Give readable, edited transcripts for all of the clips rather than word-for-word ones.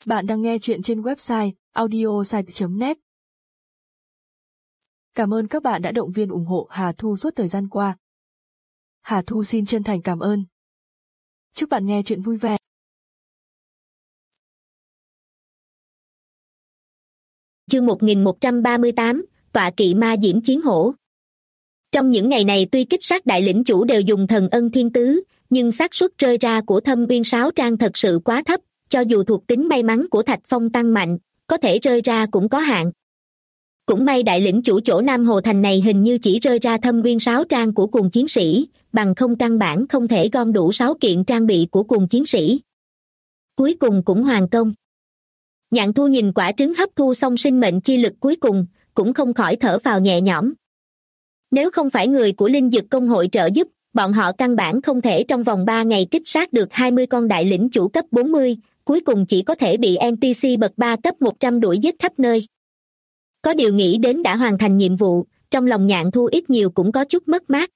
Bạn đang nghe chuyện trên website audiosite.net. Cảm ơn các bạn đã động viên ủng hộ Hà Thu suốt thời gian qua. Hà Thu xin chân thành cảm ơn. Chúc bạn nghe chuyện vui vẻ. Chương 1138, tọa kỵ ma diễm chiến hổ. Trong những ngày này tuy kích sát đại lĩnh chủ đều dùng thần ân thiên tứ, nhưng xác suất rơi ra của Thâm Uyên Sáo Trang thật sự quá thấp, cho dù thuộc tính may mắn của Thạch Phong tăng mạnh, có thể rơi ra cũng có hạn. Cũng may đại lĩnh chủ chỗ Nam Hồ Thành này hình như chỉ rơi ra Thâm Uyên Sáo Trang của cuồng chiến sĩ, bằng không căn bản không thể gom đủ 6 kiện trang bị của cuồng chiến sĩ. Cuối cùng cũng hoàn công. Nhạn Thu nhìn quả trứng hấp thu xong sinh mệnh chi lực cuối cùng, cũng không khỏi thở phào nhẹ nhõm. Nếu không phải người của Linh Dực Công hội trợ giúp, bọn họ căn bản không thể trong vòng 3 ngày kích sát được 20 con đại lĩnh chủ cấp 40, cuối cùng chỉ có thể bị NPC bậc 3 cấp 100 đuổi giết khắp nơi. Có điều nghĩ đến đã hoàn thành nhiệm vụ, trong lòng Nhạn Thu ít nhiều cũng có chút mất mát.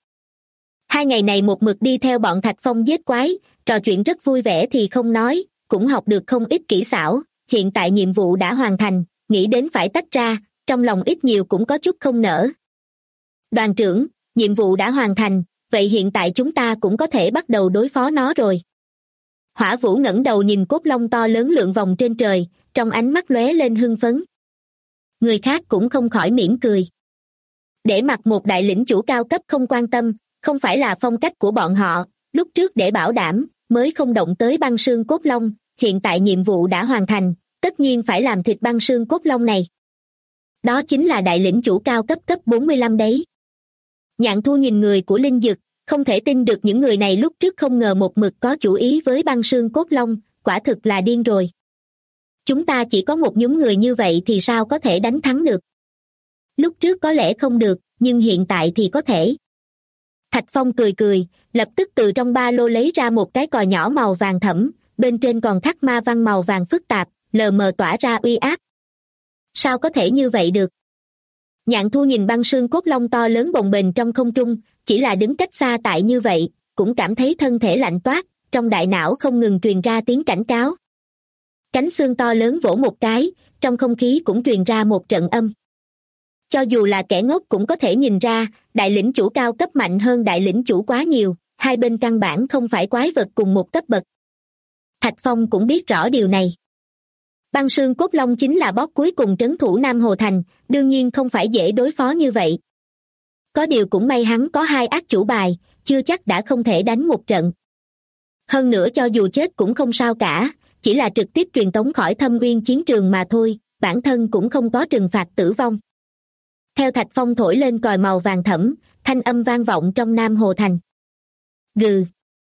2 ngày này một mực đi theo bọn Thạch Phong giết quái, trò chuyện rất vui vẻ thì không nói, cũng học được không ít kỹ xảo, hiện tại nhiệm vụ đã hoàn thành, nghĩ đến phải tách ra, trong lòng ít nhiều cũng có chút không nỡ. Đoàn trưởng, nhiệm vụ đã hoàn thành, vậy hiện tại chúng ta cũng có thể bắt đầu đối phó nó rồi. Hỏa Vũ ngẩng đầu nhìn cốt long to lớn lượn vòng trên trời, trong ánh mắt lóe lên hưng phấn. Người khác cũng không khỏi mỉm cười. Để mặc một đại lĩnh chủ cao cấp không quan tâm, không phải là phong cách của bọn họ, lúc trước để bảo đảm, mới không động tới băng xương cốt long, hiện tại nhiệm vụ đã hoàn thành, tất nhiên phải làm thịt băng xương cốt long này. Đó chính là đại lĩnh chủ cao cấp cấp 45 đấy. Nhạn Thu nhìn người của Linh Dực, không thể tin được những người này lúc trước không ngờ một mực có chủ ý với băng xương cốt long, quả thực là điên rồi. Chúng ta chỉ có một nhóm người như vậy thì sao có thể đánh thắng được? Lúc trước có lẽ không được, nhưng hiện tại thì có thể. Thạch Phong cười cười, lập tức từ trong ba lô lấy ra một cái còi nhỏ màu vàng thẫm, bên trên còn khắc ma văn màu vàng phức tạp, lờ mờ tỏa ra uy áp. Sao có thể như vậy được? Nhạn Thu nhìn băng xương cốt long to lớn bồng bềnh trong không trung, chỉ là đứng cách xa tại như vậy, cũng cảm thấy thân thể lạnh toát, trong đại não không ngừng truyền ra tiếng cảnh cáo. Cánh xương to lớn vỗ một cái, trong không khí cũng truyền ra một trận âm. Cho dù là kẻ ngốc cũng có thể nhìn ra, đại lĩnh chủ cao cấp mạnh hơn đại lĩnh chủ quá nhiều, hai bên căn bản không phải quái vật cùng một cấp bậc. Thạch Phong cũng biết rõ điều này. Băng xương cốt long chính là boss cuối cùng trấn thủ Nam Hồ Thành, đương nhiên không phải dễ đối phó như vậy. Có điều cũng may hắn có 2 ác chủ bài, chưa chắc đã không thể đánh một trận. Hơn nữa cho dù chết cũng không sao cả, chỉ là trực tiếp truyền tống khỏi Thâm Uyên chiến trường mà thôi, bản thân cũng không có trừng phạt tử vong. Theo Thạch Phong thổi lên còi màu vàng thẫm, thanh âm vang vọng trong Nam Hồ Thành. Gừ.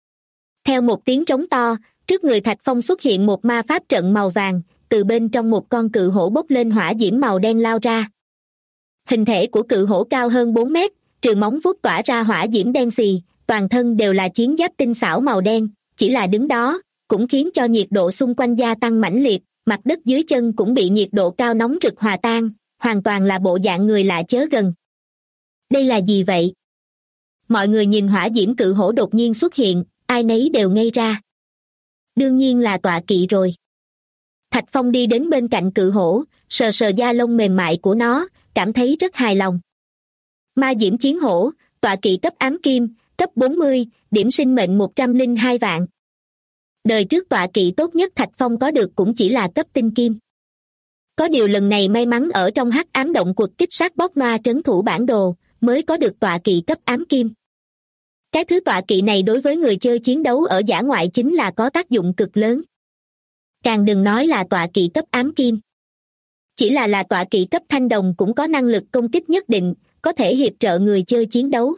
Theo một tiếng trống to, trước người Thạch Phong xuất hiện một ma pháp trận màu vàng, từ bên trong một con cự hổ bốc lên hỏa diễm màu đen lao ra. Hình thể của cự hổ cao hơn 4 mét, trừ móng vuốt tỏa ra hỏa diễm đen xì, toàn thân đều là chiến giáp tinh xảo màu đen, chỉ là đứng đó, cũng khiến cho nhiệt độ xung quanh gia tăng mãnh liệt, mặt đất dưới chân cũng bị nhiệt độ cao nóng rực hòa tan, hoàn toàn là bộ dạng người lạ chớ gần. Đây là gì vậy? Mọi người nhìn hỏa diễm cự hổ đột nhiên xuất hiện, ai nấy đều ngây ra. Đương nhiên là tọa kỵ rồi. Thạch Phong đi đến bên cạnh cự hổ, sờ sờ da lông mềm mại của nó, cảm thấy rất hài lòng. Ma diễm chiến hổ, tọa kỵ cấp ám kim, cấp 40, điểm sinh mệnh 102 vạn. Đời trước tọa kỵ tốt nhất Thạch Phong có được cũng chỉ là cấp tinh kim. Có điều lần này may mắn ở trong hắc ám động quật kích sát bóc noa trấn thủ bản đồ, mới có được tọa kỵ cấp ám kim. Cái thứ tọa kỵ này đối với người chơi chiến đấu ở dã ngoại chính là có tác dụng cực lớn. Càng đừng nói là tọa kỵ cấp ám kim. Chỉ là tọa kỵ cấp thanh đồng cũng có năng lực công kích nhất định, có thể hiệp trợ người chơi chiến đấu.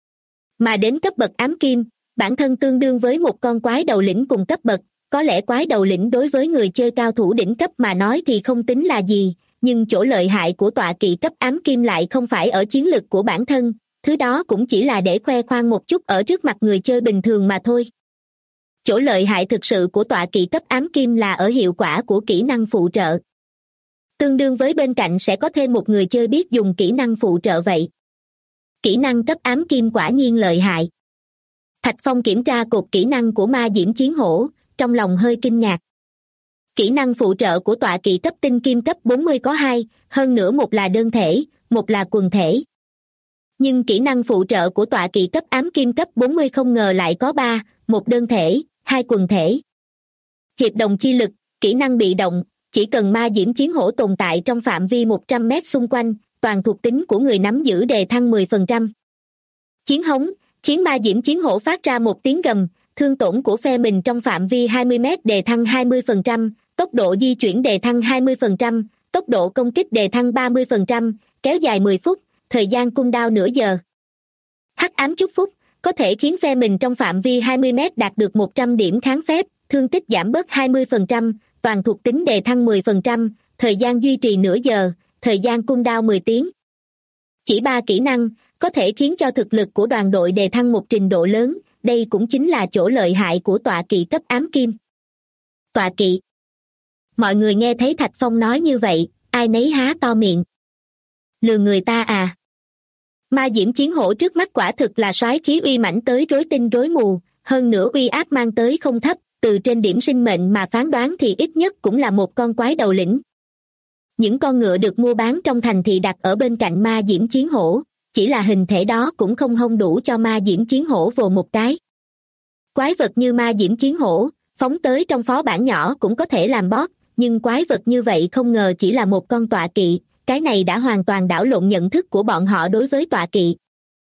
Mà đến cấp bậc ám kim, bản thân tương đương với một con quái đầu lĩnh cùng cấp bậc, có lẽ quái đầu lĩnh đối với người chơi cao thủ đỉnh cấp mà nói thì không tính là gì, nhưng chỗ lợi hại của tọa kỵ cấp ám kim lại không phải ở chiến lực của bản thân, thứ đó cũng chỉ là để khoe khoang một chút ở trước mặt người chơi bình thường mà thôi. Chỗ lợi hại thực sự của tọa kỵ cấp ám kim là ở hiệu quả của kỹ năng phụ trợ. Tương đương với bên cạnh sẽ có thêm một người chơi biết dùng kỹ năng phụ trợ vậy. Kỹ năng cấp ám kim quả nhiên lợi hại. Thạch Phong kiểm tra cột kỹ năng của ma diễm chiến hổ, trong lòng hơi kinh ngạc. Kỹ năng phụ trợ của tọa kỵ cấp tinh kim cấp 40 có hai, hơn nữa một là đơn thể, một là quần thể. Nhưng kỹ năng phụ trợ của tọa kỵ cấp ám kim cấp 40 không ngờ lại có ba, một đơn thể, hai quần thể. Hiệp đồng chi lực, kỹ năng bị động, chỉ cần ma diễm chiến hổ tồn tại trong phạm vi 100 mét xung quanh, toàn thuộc tính của người nắm giữ đề thăng 10%. Chiến hống, khiến ma diễm chiến hổ phát ra một tiếng gầm, thương tổn của phe mình trong phạm vi 20 mét đề thăng 20%, tốc độ di chuyển đề thăng 20%, tốc độ công kích đề thăng 30%, kéo dài 10 phút, thời gian cooldown nửa giờ. Hắc ám chúc phúc, có thể khiến phe mình trong phạm vi 20 mét đạt được 100 điểm kháng phép, thương tích giảm bớt 20%, toàn thuộc tính đề thăng 10%, thời gian duy trì nửa giờ, thời gian cooldown 10 tiếng. Chỉ 3 kỹ năng, có thể khiến cho thực lực của đoàn đội đề thăng một trình độ lớn, đây cũng chính là chỗ lợi hại của tọa kỵ cấp ám kim. Tọa kỵ. Mọi người nghe thấy Thạch Phong nói như vậy, ai nấy há to miệng. Lừa người ta à? Ma diễm chiến hổ trước mắt quả thực là soái khí uy mãnh tới rối tinh rối mù, hơn nữa uy áp mang tới không thấp, từ trên điểm sinh mệnh mà phán đoán thì ít nhất cũng là một con quái đầu lĩnh. Những con ngựa được mua bán trong thành thị đặt ở bên cạnh ma diễm chiến hổ, chỉ là hình thể đó cũng không hông đủ cho ma diễm chiến hổ vồ một cái. Quái vật như ma diễm chiến hổ, phóng tới trong phó bản nhỏ cũng có thể làm boss, nhưng quái vật như vậy không ngờ chỉ là một con tọa kỵ, cái này đã hoàn toàn đảo lộn nhận thức của bọn họ đối với tọa kỵ.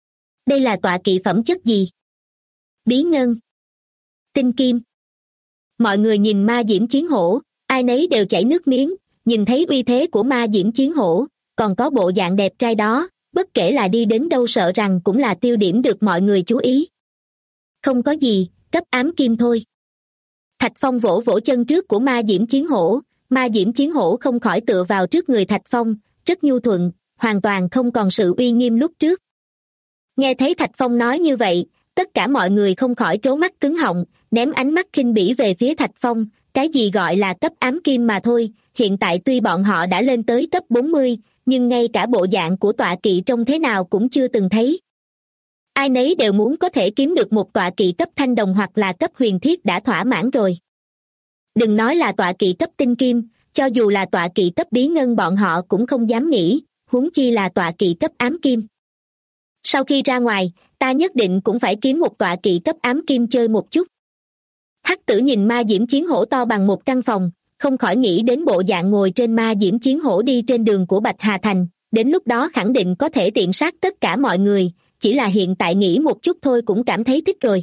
Đây là tọa kỵ phẩm chất gì? Bí ngân, tinh kim. Mọi người nhìn ma diễm chiến hổ, ai nấy đều chảy nước miếng, nhìn thấy uy thế của ma diễm chiến hổ, còn có bộ dạng đẹp trai đó, bất kể là đi đến đâu sợ rằng cũng là tiêu điểm được mọi người chú ý. Không có gì, cấp ám kim thôi. Thạch Phong vỗ vỗ chân trước của ma diễm chiến hổ, ma diễm chiến hổ không khỏi tựa vào trước người Thạch Phong, rất nhu thuận, hoàn toàn không còn sự uy nghiêm lúc trước. Nghe thấy Thạch Phong nói như vậy, tất cả mọi người không khỏi trố mắt cứng họng, ném ánh mắt khinh bỉ về phía Thạch Phong, cái gì gọi là cấp ám kim mà thôi, hiện tại tuy bọn họ đã lên tới cấp 40, nhưng ngay cả bộ dạng của tọa kỵ trông thế nào cũng chưa từng thấy. Ai nấy đều muốn có thể kiếm được một tọa kỵ cấp thanh đồng hoặc là cấp huyền thiết đã thỏa mãn rồi. Đừng nói là tọa kỵ cấp tinh kim, cho dù là tọa kỵ cấp bí ngân bọn họ cũng không dám nghĩ, huống chi là tọa kỵ cấp ám kim. Sau khi ra ngoài, ta nhất định cũng phải kiếm một tọa kỵ cấp ám kim chơi một chút. Hắc Tử nhìn ma diễm chiến hổ to bằng một căn phòng, không khỏi nghĩ đến bộ dạng ngồi trên ma diễm chiến hổ đi trên đường của Bạch Hà Thành, đến lúc đó khẳng định có thể tiện sát tất cả mọi người, chỉ là hiện tại nghĩ một chút thôi cũng cảm thấy thích rồi.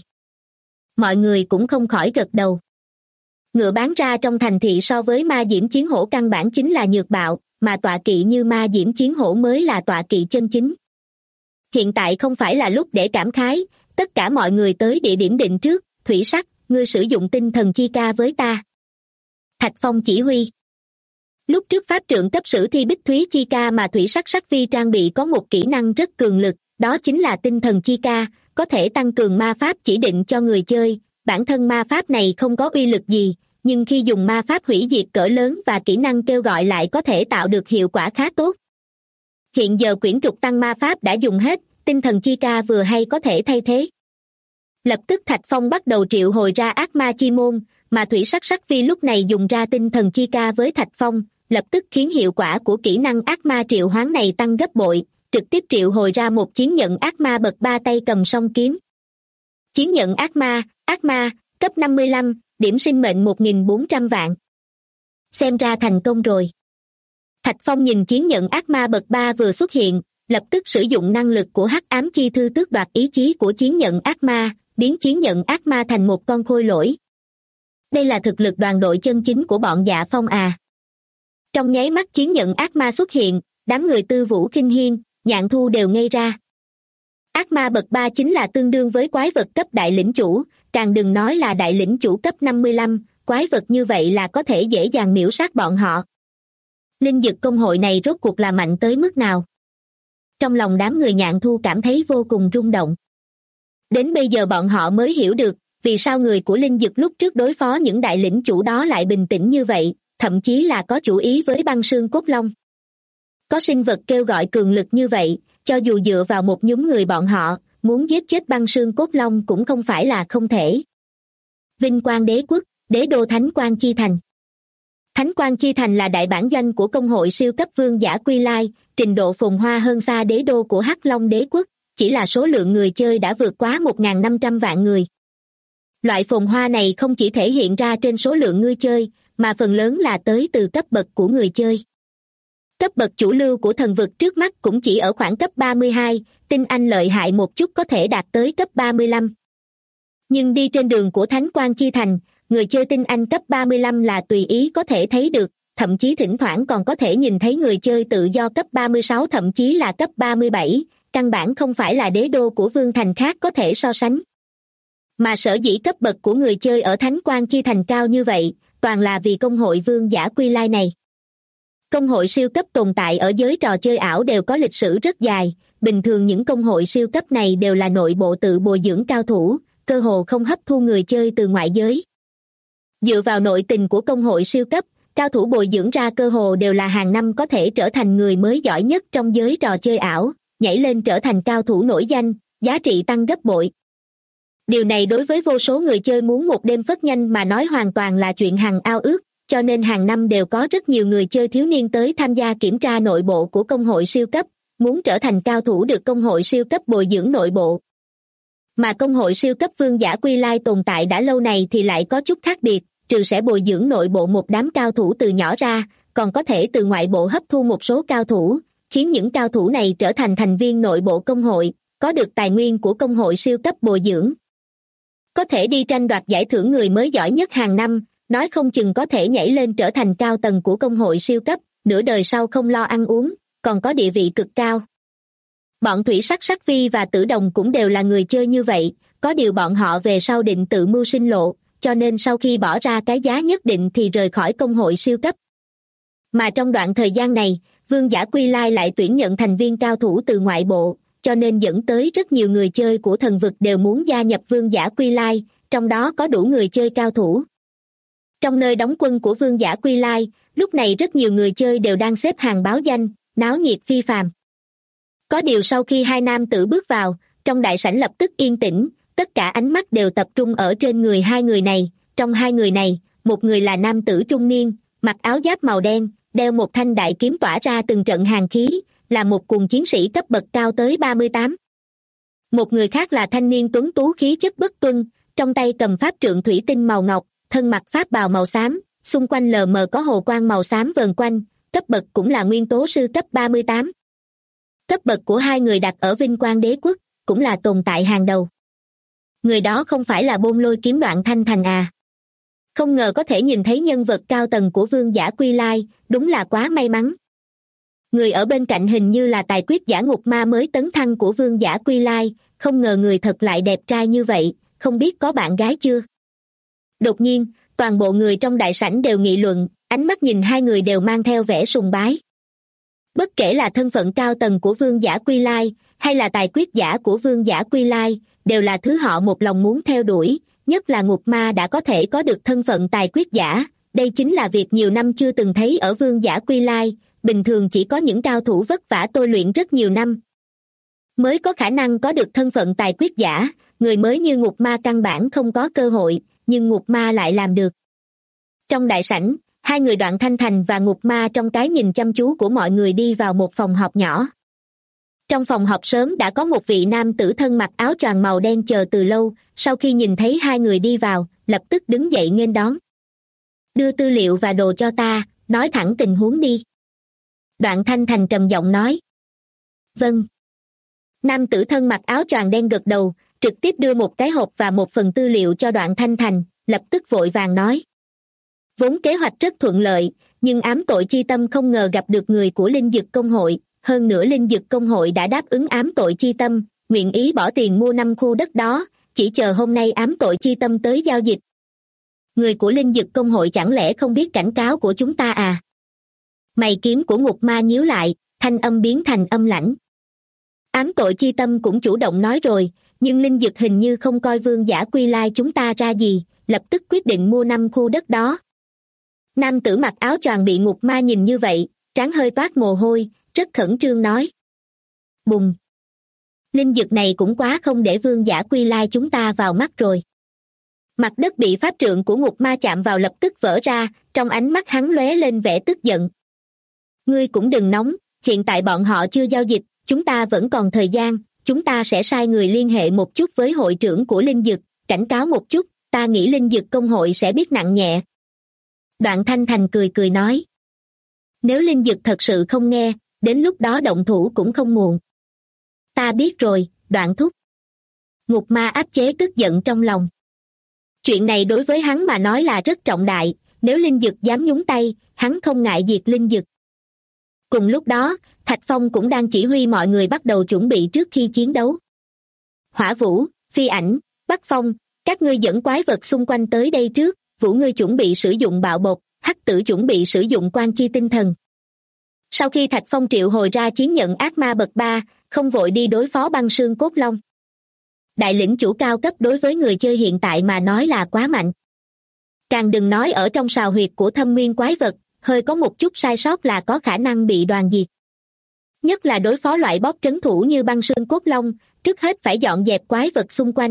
Mọi người cũng không khỏi gật đầu. Ngựa bán ra trong thành thị so với ma diễm chiến hổ căn bản chính là nhược bạo, mà tọa kỵ như ma diễm chiến hổ mới là tọa kỵ chân chính. Hiện tại không phải là lúc để cảm khái, tất cả mọi người tới địa điểm định trước, Thủy Sắc, ngươi sử dụng tinh thần chi ca với ta. Thạch Phong chỉ huy. Lúc trước pháp trượng cấp sử thi bích thúy chi ca mà Thủy Sắc Sắc Vi trang bị có một kỹ năng rất cường lực, đó chính là tinh thần chi ca, có thể tăng cường ma pháp chỉ định cho người chơi. Bản thân ma pháp này không có uy lực gì, nhưng khi dùng ma pháp hủy diệt cỡ lớn và kỹ năng kêu gọi lại có thể tạo được hiệu quả khá tốt. Hiện giờ quyển trục tăng ma pháp đã dùng hết, tinh thần chi ca vừa hay có thể thay thế. Lập tức Thạch Phong bắt đầu triệu hồi ra ác ma chi môn, mà Thủy Sắc Sắc Vi lúc này dùng ra tinh thần chi ca với Thạch Phong, lập tức khiến hiệu quả của kỹ năng ác ma triệu hoán này tăng gấp bội, trực tiếp triệu hồi ra một chiến nhận ác ma bậc 3 tay cầm song kiếm. Chiến nhận ác ma, cấp 55, điểm sinh mệnh 1.400 vạn. Xem ra thành công rồi. Thạch Phong nhìn chiến nhận ác ma bậc 3 vừa xuất hiện, lập tức sử dụng năng lực của hắc ám chi thư tước đoạt ý chí của chiến nhận ác ma, biến chiến nhận ác ma thành một con khôi lỗi. Đây là thực lực đoàn đội chân chính của bọn Dạ Phong à. Trong nháy mắt chiến nhận ác ma xuất hiện, đám người Tư Vũ Khinh Hiên, Nhạn Thu đều ngây ra. Ác ma bậc 3 chính là tương đương với quái vật cấp đại lĩnh chủ, càng đừng nói là đại lĩnh chủ cấp 55, quái vật như vậy là có thể dễ dàng miểu sát bọn họ. Linh dực công hội này rốt cuộc là mạnh tới mức nào? Trong lòng đám người Nhạn Thu cảm thấy vô cùng rung động. Đến bây giờ bọn họ mới hiểu được, vì sao người của linh dực lúc trước đối phó những đại lĩnh chủ đó lại bình tĩnh như vậy, thậm chí là có chủ ý với băng xương cốt long. Có sinh vật kêu gọi cường lực như vậy, cho dù dựa vào một nhóm người bọn họ, muốn giết chết băng xương cốt long cũng không phải là không thể. Vinh quang đế quốc, đế đô thánh quang chi thành. Thánh Quang Chi Thành là đại bản doanh của công hội siêu cấp vương giả Quy Lai, trình độ phồn hoa hơn xa đế đô của Hắc Long đế quốc, chỉ là số lượng người chơi đã vượt quá 1.500 vạn người. Loại phồn hoa này không chỉ thể hiện ra trên số lượng người chơi, mà phần lớn là tới từ cấp bậc của người chơi. Cấp bậc chủ lưu của thần vực trước mắt cũng chỉ ở khoảng cấp 32, tinh anh lợi hại một chút có thể đạt tới cấp 35. Nhưng đi trên đường của Thánh Quang Chi Thành, người chơi tinh anh cấp 35 là tùy ý có thể thấy được, thậm chí thỉnh thoảng còn có thể nhìn thấy người chơi tự do cấp 36 thậm chí là cấp 37, căn bản không phải là đế đô của vương thành khác có thể so sánh. Mà sở dĩ cấp bậc của người chơi ở Thánh Quang Chi Thành cao như vậy, toàn là vì công hội vương giả Quy Lai này. Công hội siêu cấp tồn tại ở giới trò chơi ảo đều có lịch sử rất dài, bình thường những công hội siêu cấp này đều là nội bộ tự bồi dưỡng cao thủ, cơ hồ không hấp thu người chơi từ ngoại giới. Dựa vào nội tình của công hội siêu cấp, cao thủ bồi dưỡng ra cơ hồ đều là hàng năm có thể trở thành người mới giỏi nhất trong giới trò chơi ảo, nhảy lên trở thành cao thủ nổi danh, giá trị tăng gấp bội. Điều này đối với vô số người chơi muốn một đêm phất nhanh mà nói hoàn toàn là chuyện hằng ao ước, cho nên hàng năm đều có rất nhiều người chơi thiếu niên tới tham gia kiểm tra nội bộ của công hội siêu cấp, muốn trở thành cao thủ được công hội siêu cấp bồi dưỡng nội bộ. Mà công hội siêu cấp vương giả Quy Lai tồn tại đã lâu này thì lại có chút khác biệt, trừ sẽ bồi dưỡng nội bộ một đám cao thủ từ nhỏ ra, còn có thể từ ngoại bộ hấp thu một số cao thủ, khiến những cao thủ này trở thành thành viên nội bộ công hội, có được tài nguyên của công hội siêu cấp bồi dưỡng. Có thể đi tranh đoạt giải thưởng người mới giỏi nhất hàng năm, nói không chừng có thể nhảy lên trở thành cao tầng của công hội siêu cấp, nửa đời sau không lo ăn uống, còn có địa vị cực cao. Bọn Thủy Sắc Sắc Vi và Tử Đồng cũng đều là người chơi như vậy, có điều bọn họ về sau định tự mưu sinh lộ, cho nên sau khi bỏ ra cái giá nhất định thì rời khỏi công hội siêu cấp. Mà trong đoạn thời gian này, vương giả Quy Lai lại tuyển nhận thành viên cao thủ từ ngoại bộ, cho nên dẫn tới rất nhiều người chơi của thần vực đều muốn gia nhập vương giả Quy Lai, trong đó có đủ người chơi cao thủ. Trong nơi đóng quân của vương giả Quy Lai, lúc này rất nhiều người chơi đều đang xếp hàng báo danh, náo nhiệt phi phàm. Có điều sau khi hai nam tử bước vào, trong đại sảnh lập tức yên tĩnh, tất cả ánh mắt đều tập trung ở trên người hai người này. Trong hai người này, một người là nam tử trung niên, mặc áo giáp màu đen, đeo một thanh đại kiếm tỏa ra từng trận hàn khí, là một cuồng chiến sĩ cấp bậc cao tới 38. Một người khác là thanh niên tuấn tú khí chất bất tuân, trong tay cầm pháp trượng thủy tinh màu ngọc, thân mặc pháp bào màu xám, xung quanh lờ mờ có hồ quang màu xám vờn quanh, cấp bậc cũng là nguyên tố sư cấp 38. Cấp bậc của hai người đặt ở Vinh Quang Đế Quốc, cũng là tồn tại hàng đầu. Người đó không phải là Bôn Lôi Kiếm Đoạn Thanh Thành à? Không ngờ có thể nhìn thấy nhân vật cao tầng của vương giả Quy Lai, đúng là quá may mắn. Người ở bên cạnh hình như là tài quyết giả ngục ma mới tấn thăng của vương giả Quy Lai, không ngờ người thật lại đẹp trai như vậy, không biết có bạn gái chưa? Đột nhiên, toàn bộ người trong đại sảnh đều nghị luận, ánh mắt nhìn hai người đều mang theo vẻ sùng bái. Bất kể là thân phận cao tầng của vương giả Quy Lai, hay là tài quyết giả của vương giả Quy Lai, đều là thứ họ một lòng muốn theo đuổi, nhất là ngục ma đã có thể có được thân phận tài quyết giả, đây chính là việc nhiều năm chưa từng thấy ở vương giả Quy Lai, bình thường chỉ có những cao thủ vất vả tôi luyện rất nhiều năm mới có khả năng có được thân phận tài quyết giả, người mới như ngục ma căn bản không có cơ hội, nhưng ngục ma lại làm được. Trong đại sảnh, hai người Đoạn Thanh Thành và ngục ma trong cái nhìn chăm chú của mọi người đi vào một phòng họp nhỏ. Trong phòng họp sớm đã có một vị nam tử thân mặc áo choàng màu đen chờ từ lâu, sau khi nhìn thấy hai người đi vào, lập tức đứng dậy nghênh đón. Đưa tư liệu và đồ cho ta, nói thẳng tình huống đi. Đoạn Thanh Thành trầm giọng nói. Vâng. Nam tử thân mặc áo choàng đen gật đầu, trực tiếp đưa một cái hộp và một phần tư liệu cho Đoạn Thanh Thành, lập tức vội vàng nói. Vốn kế hoạch rất thuận lợi, nhưng ám tội chi tâm không ngờ gặp được người của Linh Dực Công hội, hơn nữa Linh Dực Công hội đã đáp ứng ám tội chi tâm, nguyện ý bỏ tiền mua 5 khu đất đó, chỉ chờ hôm nay ám tội chi tâm tới giao dịch. Người của Linh Dực Công hội chẳng lẽ không biết cảnh cáo của chúng ta à? Mày kiếm của ngục ma nhíu lại, thanh âm biến thành âm lãnh. Ám tội chi tâm cũng chủ động nói rồi, nhưng Linh Dực hình như không coi vương giả Quy Lai chúng ta ra gì, lập tức quyết định mua 5 khu đất đó. Nam tử mặc áo choàng bị ngục ma nhìn như vậy, trán hơi toát mồ hôi, rất khẩn trương nói. Bùng! Linh Dực này cũng quá không để vương giả Quy Lai chúng ta vào mắt rồi. Mặt đất bị pháp trượng của ngục ma chạm vào lập tức vỡ ra, trong ánh mắt hắn lóe lên vẻ tức giận. Ngươi cũng đừng nóng, hiện tại bọn họ chưa giao dịch, chúng ta vẫn còn thời gian, chúng ta sẽ sai người liên hệ một chút với hội trưởng của linh dực, cảnh cáo một chút, ta nghĩ linh dực công hội sẽ biết nặng nhẹ. Đoạn Thanh Thành cười cười nói. Nếu linh dực thật sự không nghe, đến lúc đó động thủ cũng không muộn. Ta biết rồi, Đoạn thúc. Ngục ma áp chế tức giận trong lòng. Chuyện này đối với hắn mà nói là rất trọng đại, nếu linh dực dám nhúng tay, hắn không ngại diệt linh dực. Cùng lúc đó, Thạch Phong cũng đang chỉ huy mọi người bắt đầu chuẩn bị trước khi chiến đấu. Hỏa Vũ, Phi Ảnh, Bắc Phong, các ngươi dẫn quái vật xung quanh tới đây trước, Vũ ngươi chuẩn bị sử dụng bạo bột, Hắc Tử chuẩn bị sử dụng quan chi tinh thần. Sau khi Thạch Phong triệu hồi ra chiến nhận ác ma bậc 3, không vội đi đối phó băng xương cốt long. Đại lĩnh chủ cao cấp đối với người chơi hiện tại mà nói là quá mạnh. Càng đừng nói ở trong sào huyệt của thâm nguyên quái vật, hơi có một chút sai sót là có khả năng bị đoàn diệt. Nhất là đối phó loại boss trấn thủ như băng xương cốt long, trước hết phải dọn dẹp quái vật xung quanh.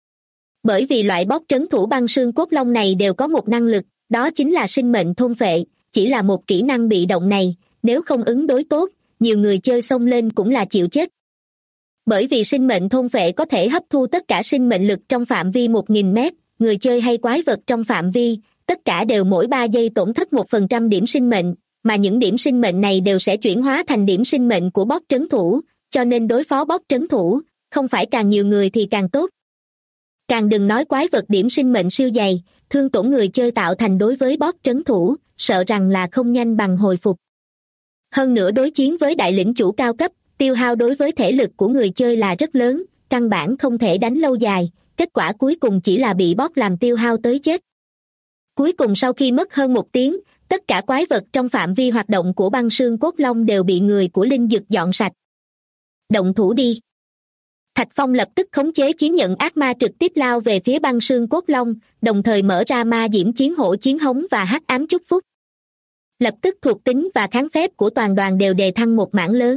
Bởi vì loại boss trấn thủ băng xương cốt long này đều có một năng lực, đó chính là sinh mệnh thôn phệ, chỉ là một kỹ năng bị động này, nếu không ứng đối tốt, nhiều người chơi xông lên cũng là chịu chết. Bởi vì sinh mệnh thôn phệ có thể hấp thu tất cả sinh mệnh lực trong phạm vi 1000 mét, người chơi hay quái vật trong phạm vi, tất cả đều mỗi 3 giây tổn thất 1% điểm sinh mệnh, mà những điểm sinh mệnh này đều sẽ chuyển hóa thành điểm sinh mệnh của boss trấn thủ, cho nên đối phó boss trấn thủ, không phải càng nhiều người thì càng tốt. Càng đừng nói quái vật điểm sinh mệnh siêu dày, thương tổn người chơi tạo thành đối với boss trấn thủ, sợ rằng là không nhanh bằng hồi phục. Hơn nữa đối chiến với đại lĩnh chủ cao cấp, tiêu hao đối với thể lực của người chơi là rất lớn, căn bản không thể đánh lâu dài, kết quả cuối cùng chỉ là bị boss làm tiêu hao tới chết. Cuối cùng sau khi mất hơn 1 tiếng, tất cả quái vật trong phạm vi hoạt động của băng xương cốt long đều bị người của linh dực dọn sạch. Động thủ đi. Thạch Phong lập tức khống chế chiến nhận ác ma trực tiếp lao về phía băng xương cốt long, đồng thời mở ra ma diễm chiến hổ chiến hống và hắc ám chúc phúc. Lập tức thuộc tính và kháng phép của toàn đoàn đều đề thăng một mảng lớn.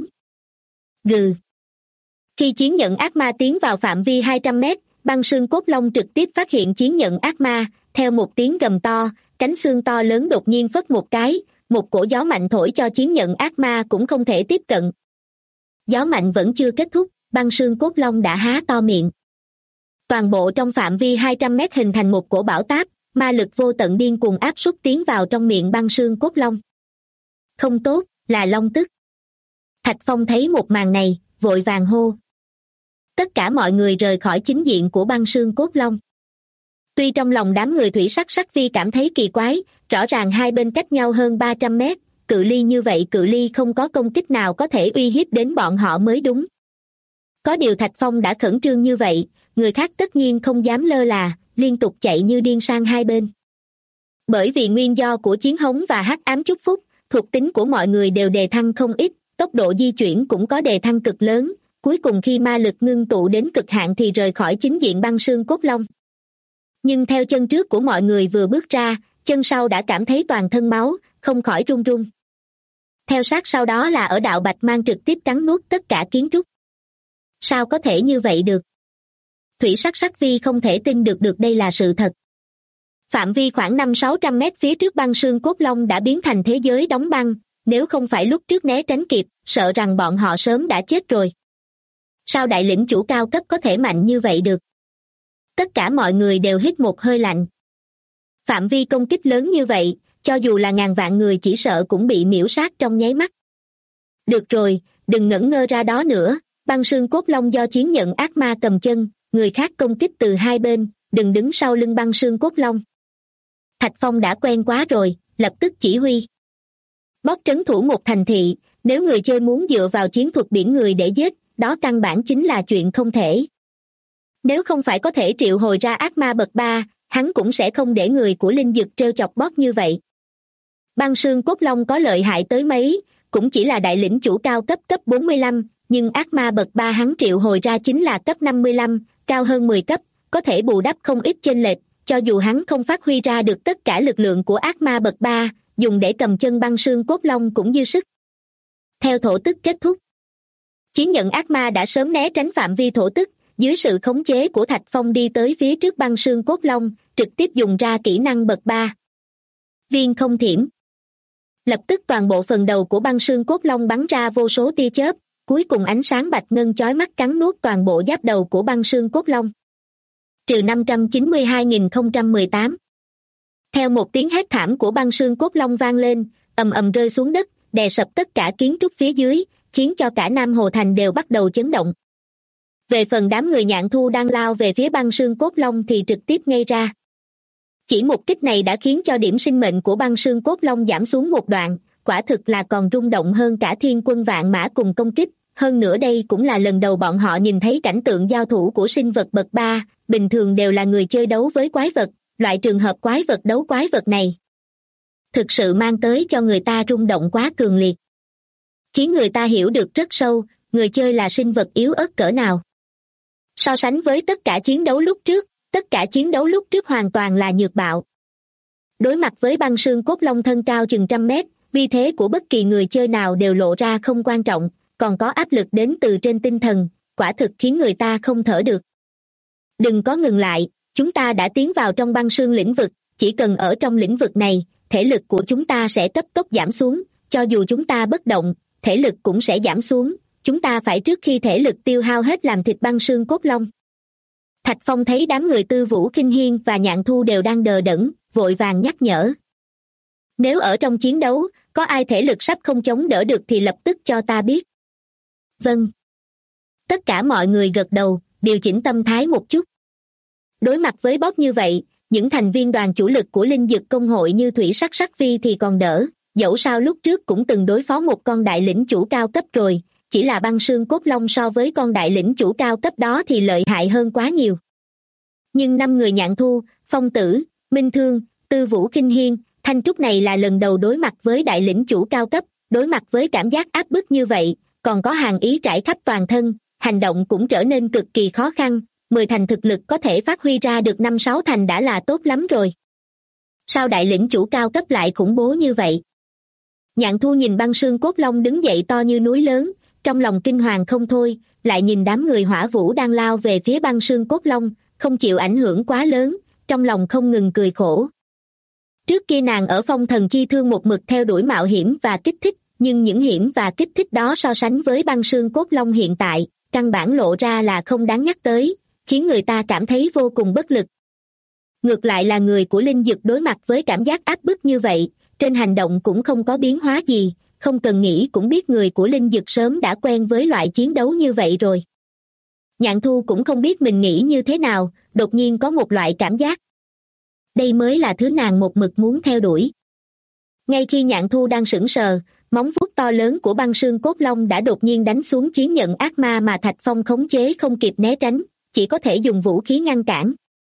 Gừ. Khi chiến nhận ác ma tiến vào phạm vi 200 mét, băng xương cốt long trực tiếp phát hiện chiến nhận ác ma, theo một tiếng gầm to, cánh xương to lớn đột nhiên phất một cái, một cổ gió mạnh thổi cho chiến nhận ác ma cũng không thể tiếp cận. Gió mạnh vẫn chưa kết thúc, băng xương cốt long đã há to miệng. Toàn bộ trong phạm vi 200 mét hình thành một cổ bão táp, ma lực vô tận điên cuồng áp suất tiến vào trong miệng băng xương cốt long. Không tốt, là long tức. Thạch Phong thấy một màn này, vội vàng hô. Tất cả mọi người rời khỏi chính diện của băng xương cốt long. Tuy trong lòng đám người thủy sắc sắc vi cảm thấy kỳ quái, rõ ràng hai bên cách nhau hơn 300 mét, cự ly như vậy cự ly không có công kích nào có thể uy hiếp đến bọn họ mới đúng. Có điều Thạch Phong đã khẩn trương như vậy, người khác tất nhiên không dám lơ là, liên tục chạy như điên sang hai bên. Bởi vì nguyên do của chiến hống và hắc ám chúc phúc, thuộc tính của mọi người đều đề thăng không ít, tốc độ di chuyển cũng có đề thăng cực lớn, cuối cùng khi ma lực ngưng tụ đến cực hạn thì rời khỏi chính diện băng xương cốt long. Nhưng theo chân trước của mọi người vừa bước ra, chân sau đã cảm thấy toàn thân máu, không khỏi run run. Theo sát sau đó là ở đạo bạch mang trực tiếp cắn nuốt tất cả kiến trúc. Sao có thể như vậy được? Thủy sắc sắc vi không thể tin được đây là sự thật. Phạm vi khoảng 500-600 mét phía trước băng xương cốt long đã biến thành thế giới đóng băng, nếu không phải lúc trước né tránh kịp, sợ rằng bọn họ sớm đã chết rồi. Sao đại lĩnh chủ cao cấp có thể mạnh như vậy được? Tất cả mọi người đều hít một hơi lạnh. Phạm vi công kích lớn như vậy, cho dù là ngàn vạn người chỉ sợ cũng bị miễu sát trong nháy mắt. Được rồi, đừng ngẩn ngơ ra đó nữa, băng xương cốt long do chiến nhận ác ma cầm chân, người khác công kích từ hai bên, đừng đứng sau lưng băng xương cốt long. Thạch Phong đã quen quá rồi, lập tức chỉ huy. Bóp trấn thủ một thành thị, nếu người chơi muốn dựa vào chiến thuật biển người để giết, đó căn bản chính là chuyện không thể. Nếu không phải có thể triệu hồi ra ác ma bậc 3, hắn cũng sẽ không để người của linh dực trêu chọc bóp như vậy. Băng xương cốt long có lợi hại tới mấy, cũng chỉ là đại lĩnh chủ cao cấp 45, nhưng ác ma bậc 3 hắn triệu hồi ra chính là cấp 55, cao hơn 10 cấp, có thể bù đắp không ít chênh lệch, cho dù hắn không phát huy ra được tất cả lực lượng của ác ma bậc 3, dùng để cầm chân băng xương cốt long cũng dư sức. Theo thổ tức kết thúc, chiến nhận ác ma đã sớm né tránh phạm vi thổ tức, dưới sự khống chế của Thạch Phong đi tới phía trước băng xương cốt long, trực tiếp dùng ra kỹ năng bậc 3. Viên không thiểm. Lập tức toàn bộ phần đầu của băng xương cốt long bắn ra vô số tia chớp, cuối cùng ánh sáng bạch ngân chói mắt cắn nuốt toàn bộ giáp đầu của băng xương cốt long. Trừ 592.018. Theo một tiếng hét thảm của băng xương cốt long vang lên, ầm ầm rơi xuống đất, đè sập tất cả kiến trúc phía dưới, khiến cho cả Nam Hồ Thành đều bắt đầu chấn động. Về phần đám người Nhạn Thu đang lao về phía băng xương cốt long thì trực tiếp ngây ra. Chỉ một kích này đã khiến cho điểm sinh mệnh của băng xương cốt long giảm xuống một đoạn, quả thực là còn rung động hơn cả thiên quân vạn mã cùng công kích. Hơn nữa đây cũng là lần đầu bọn họ nhìn thấy cảnh tượng giao thủ của sinh vật bậc 3, bình thường đều là người chơi đấu với quái vật, loại trường hợp quái vật đấu quái vật này thực sự mang tới cho người ta rung động quá cường liệt, khiến người ta hiểu được rất sâu, người chơi là sinh vật yếu ớt cỡ nào. So sánh với tất cả chiến đấu lúc trước, tất cả chiến đấu lúc trước hoàn toàn là nhược bạo. Đối mặt với băng xương cốt long thân cao chừng 100 mét, uy thế của bất kỳ người chơi nào đều lộ ra không quan trọng, còn có áp lực đến từ trên tinh thần, quả thực khiến người ta không thở được. Đừng có ngừng lại, chúng ta đã tiến vào trong băng xương lĩnh vực, chỉ cần ở trong lĩnh vực này, thể lực của chúng ta sẽ cấp tốc giảm xuống, cho dù chúng ta bất động, thể lực cũng sẽ giảm xuống, chúng ta phải trước khi thể lực tiêu hao hết làm thịt băng xương cốt long. Thạch Phong thấy đám người Tư Vũ Kinh Hiên và Nhạn Thu đều đang đờ đẫn, vội vàng nhắc nhở. Nếu ở trong chiến đấu, có ai thể lực sắp không chống đỡ được thì lập tức cho ta biết. Vâng. Tất cả mọi người gật đầu, điều chỉnh tâm thái một chút. Đối mặt với boss như vậy, những thành viên đoàn chủ lực của Linh Dực Công hội như Thủy Sắc Sắc Vi thì còn đỡ, dẫu sao lúc trước cũng từng đối phó một con đại lĩnh chủ cao cấp rồi, chỉ là băng xương cốt long so với con đại lĩnh chủ cao cấp đó thì lợi hại hơn quá nhiều. Nhưng 5 người Nhạn Thu, Phong Tử, Minh Thương, Tư Vũ Kinh Hiên, Thanh Trúc này là lần đầu đối mặt với đại lĩnh chủ cao cấp, đối mặt với cảm giác áp bức như vậy, còn có hàn ý trải khắp toàn thân, hành động cũng trở nên cực kỳ khó khăn, 10 thành thực lực có thể phát huy ra được 5-6 thành đã là tốt lắm rồi. Sao đại lĩnh chủ cao cấp lại khủng bố như vậy? Nhạn Thu nhìn băng xương cốt long đứng dậy to như núi lớn, trong lòng kinh hoàng không thôi, lại nhìn đám người Hỏa Vũ đang lao về phía băng xương cốt long, không chịu ảnh hưởng quá lớn, trong lòng không ngừng cười khổ. Trước kia nàng ở Phong Thần Chi Thương một mực theo đuổi mạo hiểm và kích thích, nhưng những hiểm và kích thích đó so sánh với băng xương cốt long hiện tại, căn bản lộ ra là không đáng nhắc tới, khiến người ta cảm thấy vô cùng bất lực. Ngược lại là người của Linh Dực đối mặt với cảm giác áp bức như vậy, trên hành động cũng không có biến hóa gì, không cần nghĩ cũng biết người của Linh Dực sớm đã quen với loại chiến đấu như vậy rồi. Nhạn Thu cũng không biết mình nghĩ như thế nào, đột nhiên có một loại cảm giác. Đây mới là thứ nàng một mực muốn theo đuổi. Ngay khi Nhạn Thu đang sững sờ, móng vuốt to lớn của băng xương cốt long đã đột nhiên đánh xuống chiến nhận ác ma mà Thạch Phong khống chế không kịp né tránh, chỉ có thể dùng vũ khí ngăn cản.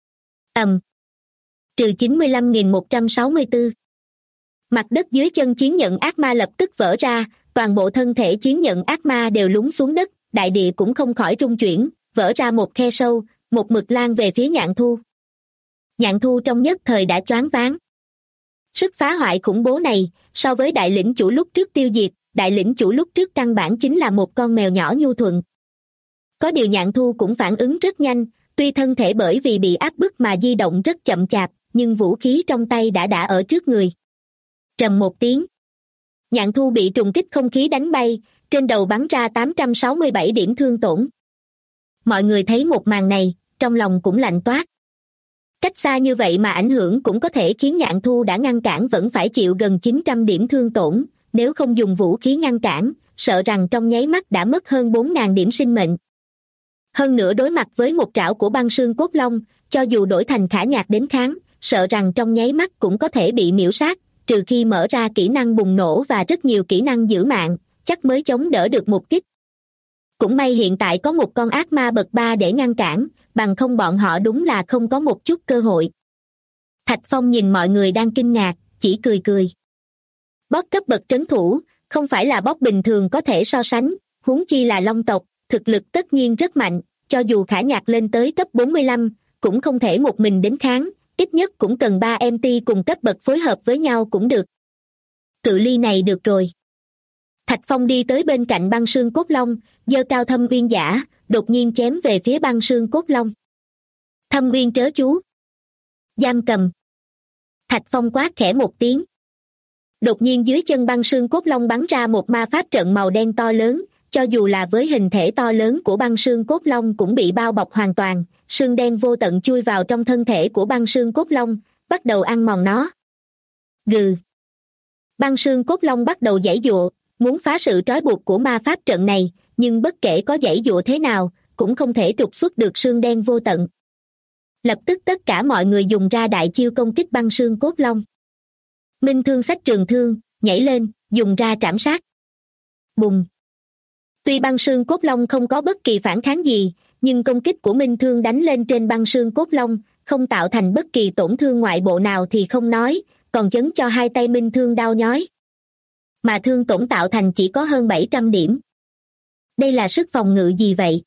Trừ 95.164. Mặt đất dưới chân chiến nhận ác ma lập tức vỡ ra, toàn bộ thân thể chiến nhận ác ma đều lún xuống đất, đại địa cũng không khỏi rung chuyển, vỡ ra một khe sâu, một mực lan về phía Nhạn Thu. Nhạn Thu trong nhất thời đã choáng váng. Sức phá hoại khủng bố này, so với đại lĩnh chủ lúc trước tiêu diệt, đại lĩnh chủ lúc trước căn bản chính là một con mèo nhỏ nhu thuận. Có điều Nhạn Thu cũng phản ứng rất nhanh, tuy thân thể bởi vì bị áp bức mà di động rất chậm chạp, nhưng vũ khí trong tay đã ở trước người. Trầm một tiếng. Nhạn Thu bị trùng kích không khí đánh bay, trên đầu bắn ra 867 điểm thương tổn. Mọi người thấy một màn này, trong lòng cũng lạnh toát. Cách xa như vậy mà ảnh hưởng cũng có thể khiến Nhạn Thu đã ngăn cản vẫn phải chịu gần 900 điểm thương tổn, nếu không dùng vũ khí ngăn cản, sợ rằng trong nháy mắt đã mất hơn 4.000 điểm sinh mệnh. Hơn nữa đối mặt với một trảo của băng xương cốt long, cho dù đổi thành Khả Nhạc đến kháng, sợ rằng trong nháy mắt cũng có thể bị miễu sát, trừ khi mở ra kỹ năng bùng nổ và rất nhiều kỹ năng giữ mạng, chắc mới chống đỡ được một kích. Cũng may hiện tại có một con ác ma bậc 3 để ngăn cản, bằng không bọn họ đúng là không có một chút cơ hội. Thạch Phong nhìn mọi người đang kinh ngạc, chỉ cười cười. Boss cấp bậc trấn thủ, không phải là boss bình thường có thể so sánh, huống chi là Long tộc, thực lực tất nhiên rất mạnh, cho dù Khả Nhạc lên tới cấp 45, cũng không thể một mình đến kháng, ít nhất cũng cần 3 MT cùng cấp bậc phối hợp với nhau cũng được. Cự ly này được rồi. Thạch Phong đi tới bên cạnh băng xương cốt long, giơ cao Thâm Uyên Giả, đột nhiên chém về phía băng xương cốt long. Thâm Uyên Trớ Chú. Giam cầm. Thạch Phong quát khẽ một tiếng. Đột nhiên dưới chân băng xương cốt long bắn ra một ma pháp trận màu đen to lớn, cho dù là với hình thể to lớn của băng xương cốt long cũng bị bao bọc hoàn toàn, sương đen vô tận chui vào trong thân thể của băng xương cốt long, bắt đầu ăn mòn nó. Gừ. Băng xương cốt long bắt đầu giãy giụa, muốn phá sự trói buộc của ma pháp trận này, nhưng bất kể có giãy giụa thế nào, cũng không thể trục xuất được sương đen vô tận. Lập tức tất cả mọi người dùng ra đại chiêu công kích băng xương cốt long. Minh Thương xách trường thương, nhảy lên, dùng ra trảm sát. Bùng! Tuy băng xương cốt long không có bất kỳ phản kháng gì, nhưng công kích của Minh Thương đánh lên trên băng xương cốt long, không tạo thành bất kỳ tổn thương ngoại bộ nào thì không nói, còn chấn cho hai tay Minh Thương đau nhói. Mà thương tổn tạo thành chỉ có hơn 700 điểm. Đây là sức phòng ngự gì vậy?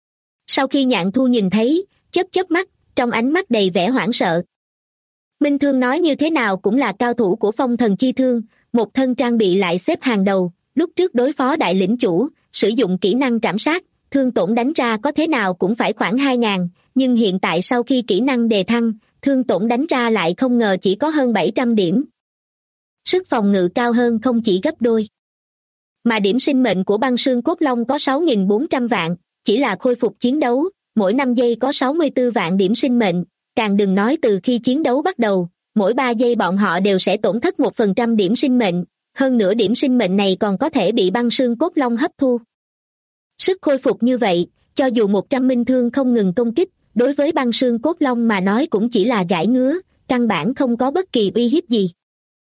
Sau khi Nhạn Thu nhìn thấy, chớp chớp mắt, trong ánh mắt đầy vẻ hoảng sợ. Minh Thương nói như thế nào cũng là cao thủ của Phong Thần Chi Thương, một thân trang bị lại xếp hàng đầu, lúc trước đối phó đại lĩnh chủ, sử dụng kỹ năng trảm sát, thương tổn đánh ra có thế nào cũng phải khoảng 2.000, nhưng hiện tại sau khi kỹ năng đề thăng, thương tổn đánh ra lại không ngờ chỉ có hơn 700 điểm. Sức phòng ngự cao hơn không chỉ gấp đôi. Mà điểm sinh mệnh của băng xương cốt long có 6.400 vạn, chỉ là khôi phục chiến đấu, mỗi 5 giây có 64 vạn điểm sinh mệnh, càng đừng nói từ khi chiến đấu bắt đầu, mỗi 3 giây bọn họ đều sẽ tổn thất 1% điểm sinh mệnh, hơn nữa điểm sinh mệnh này còn có thể bị băng xương cốt long hấp thu. Sức khôi phục như vậy, cho dù 100 minh thương không ngừng công kích, đối với băng xương cốt long mà nói cũng chỉ là gãi ngứa, căn bản không có bất kỳ uy hiếp gì.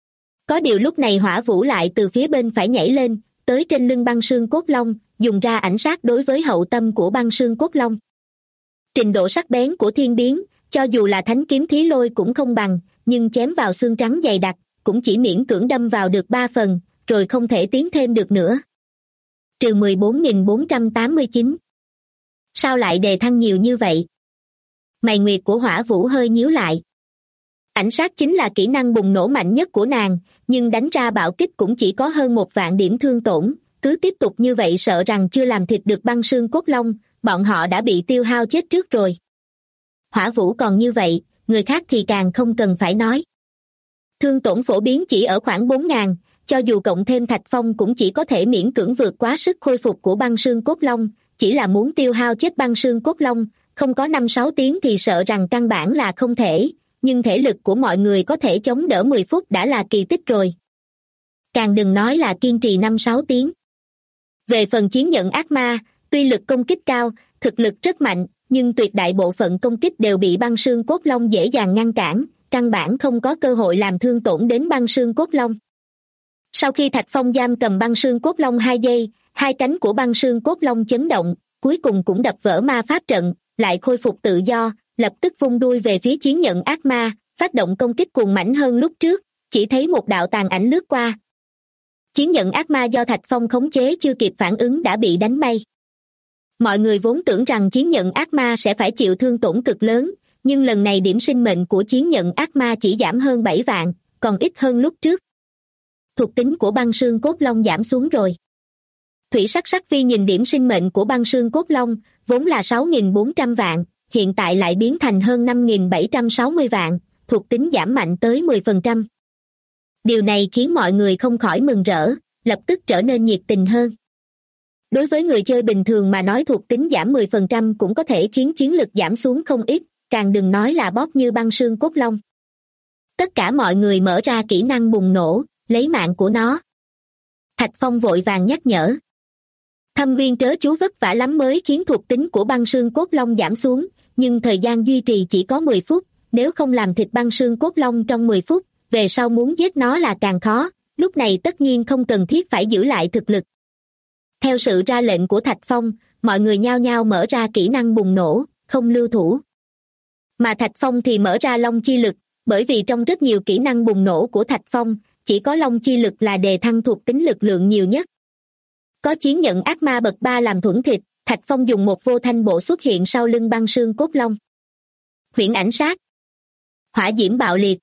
Có điều lúc này Hỏa Vũ lại từ phía bên phải nhảy lên, tới trên lưng băng xương cốt long, dùng ra ảnh sát đối với hậu tâm của băng xương cốt long. Trình độ sắc bén của thiên biến, cho dù là thánh kiếm thí lôi cũng không bằng, nhưng chém vào xương trắng dày đặc, cũng chỉ miễn cưỡng đâm vào được 3 phần, rồi không thể tiến thêm được nữa. Trừ 14.489. Sao lại đề thăng nhiều như vậy? Mày nguyệt của Hỏa Vũ hơi nhíu lại. Ảnh sát chính là kỹ năng bùng nổ mạnh nhất của nàng, nhưng đánh ra bạo kích cũng chỉ có hơn 1 vạn điểm thương tổn, cứ tiếp tục như vậy sợ rằng chưa làm thịt được băng xương cốt long, bọn họ đã bị tiêu hao chết trước rồi. Hỏa Vũ còn như vậy, người khác thì càng không cần phải nói. Thương tổn phổ biến chỉ ở khoảng 4.000, cho dù cộng thêm Thạch Phong cũng chỉ có thể miễn cưỡng vượt quá sức khôi phục của băng xương cốt long, chỉ là muốn tiêu hao chết băng xương cốt long, không có 5-6 tiếng thì sợ rằng căn bản là không thể, nhưng thể lực của mọi người có thể chống đỡ 10 phút đã là kỳ tích rồi. Càng đừng nói là kiên trì 5-6 tiếng. Về phần chiến nhận ác ma, tuy lực công kích cao, thực lực rất mạnh, nhưng tuyệt đại bộ phận công kích đều bị băng xương cốt long dễ dàng ngăn cản, căn bản không có cơ hội làm thương tổn đến băng xương cốt long. Sau khi Thạch Phong giam cầm băng xương cốt long 2 giây, hai cánh của băng xương cốt long chấn động, cuối cùng cũng đập vỡ ma pháp trận, lại khôi phục tự do, lập tức vung đuôi về phía chiến nhận ác ma, phát động công kích cuồng mãnh hơn lúc trước, chỉ thấy một đạo tàn ảnh lướt qua. Chiến nhận ác ma do Thạch Phong khống chế chưa kịp phản ứng đã bị đánh bay. Mọi người vốn tưởng rằng chiến nhận ác ma sẽ phải chịu thương tổn cực lớn, nhưng lần này điểm sinh mệnh của chiến nhận ác ma chỉ giảm hơn 7 vạn, còn ít hơn lúc trước. Thuộc tính của băng xương cốt long giảm xuống rồi. Thủy Sắc Sắc Phi nhìn điểm sinh mệnh của băng xương cốt long, vốn là 6.400 vạn, hiện tại lại biến thành hơn 5.760 vạn, thuộc tính giảm mạnh tới 10%. Điều này khiến mọi người không khỏi mừng rỡ, lập tức trở nên nhiệt tình hơn. Đối với người chơi bình thường mà nói thuộc tính giảm 10% cũng có thể khiến chiến lực giảm xuống không ít, càng đừng nói là boss như băng xương cốt long. Tất cả mọi người mở ra kỹ năng bùng nổ, lấy mạng của nó. Thạch Phong vội vàng nhắc nhở. Thâm viên trớ chú vất vả lắm mới khiến thuộc tính của băng xương cốt long giảm xuống, nhưng thời gian duy trì chỉ có 10 phút, nếu không làm thịt băng xương cốt long trong 10 phút, về sau muốn giết nó là càng khó, lúc này tất nhiên không cần thiết phải giữ lại thực lực. Theo sự ra lệnh của Thạch Phong, mọi người nhao nhao mở ra kỹ năng bùng nổ, không lưu thủ. Mà Thạch Phong thì mở ra Long Chi Lực, bởi vì trong rất nhiều kỹ năng bùng nổ của Thạch Phong, chỉ có Long Chi Lực là đề thăng thuộc tính lực lượng nhiều nhất. Có chiến nhận ác ma bậc 3 làm thuẫn thịt, Thạch Phong dùng một vô thanh bộ xuất hiện sau lưng băng xương cốt long. Huyễn ảnh sát. Hỏa diễm bạo liệt.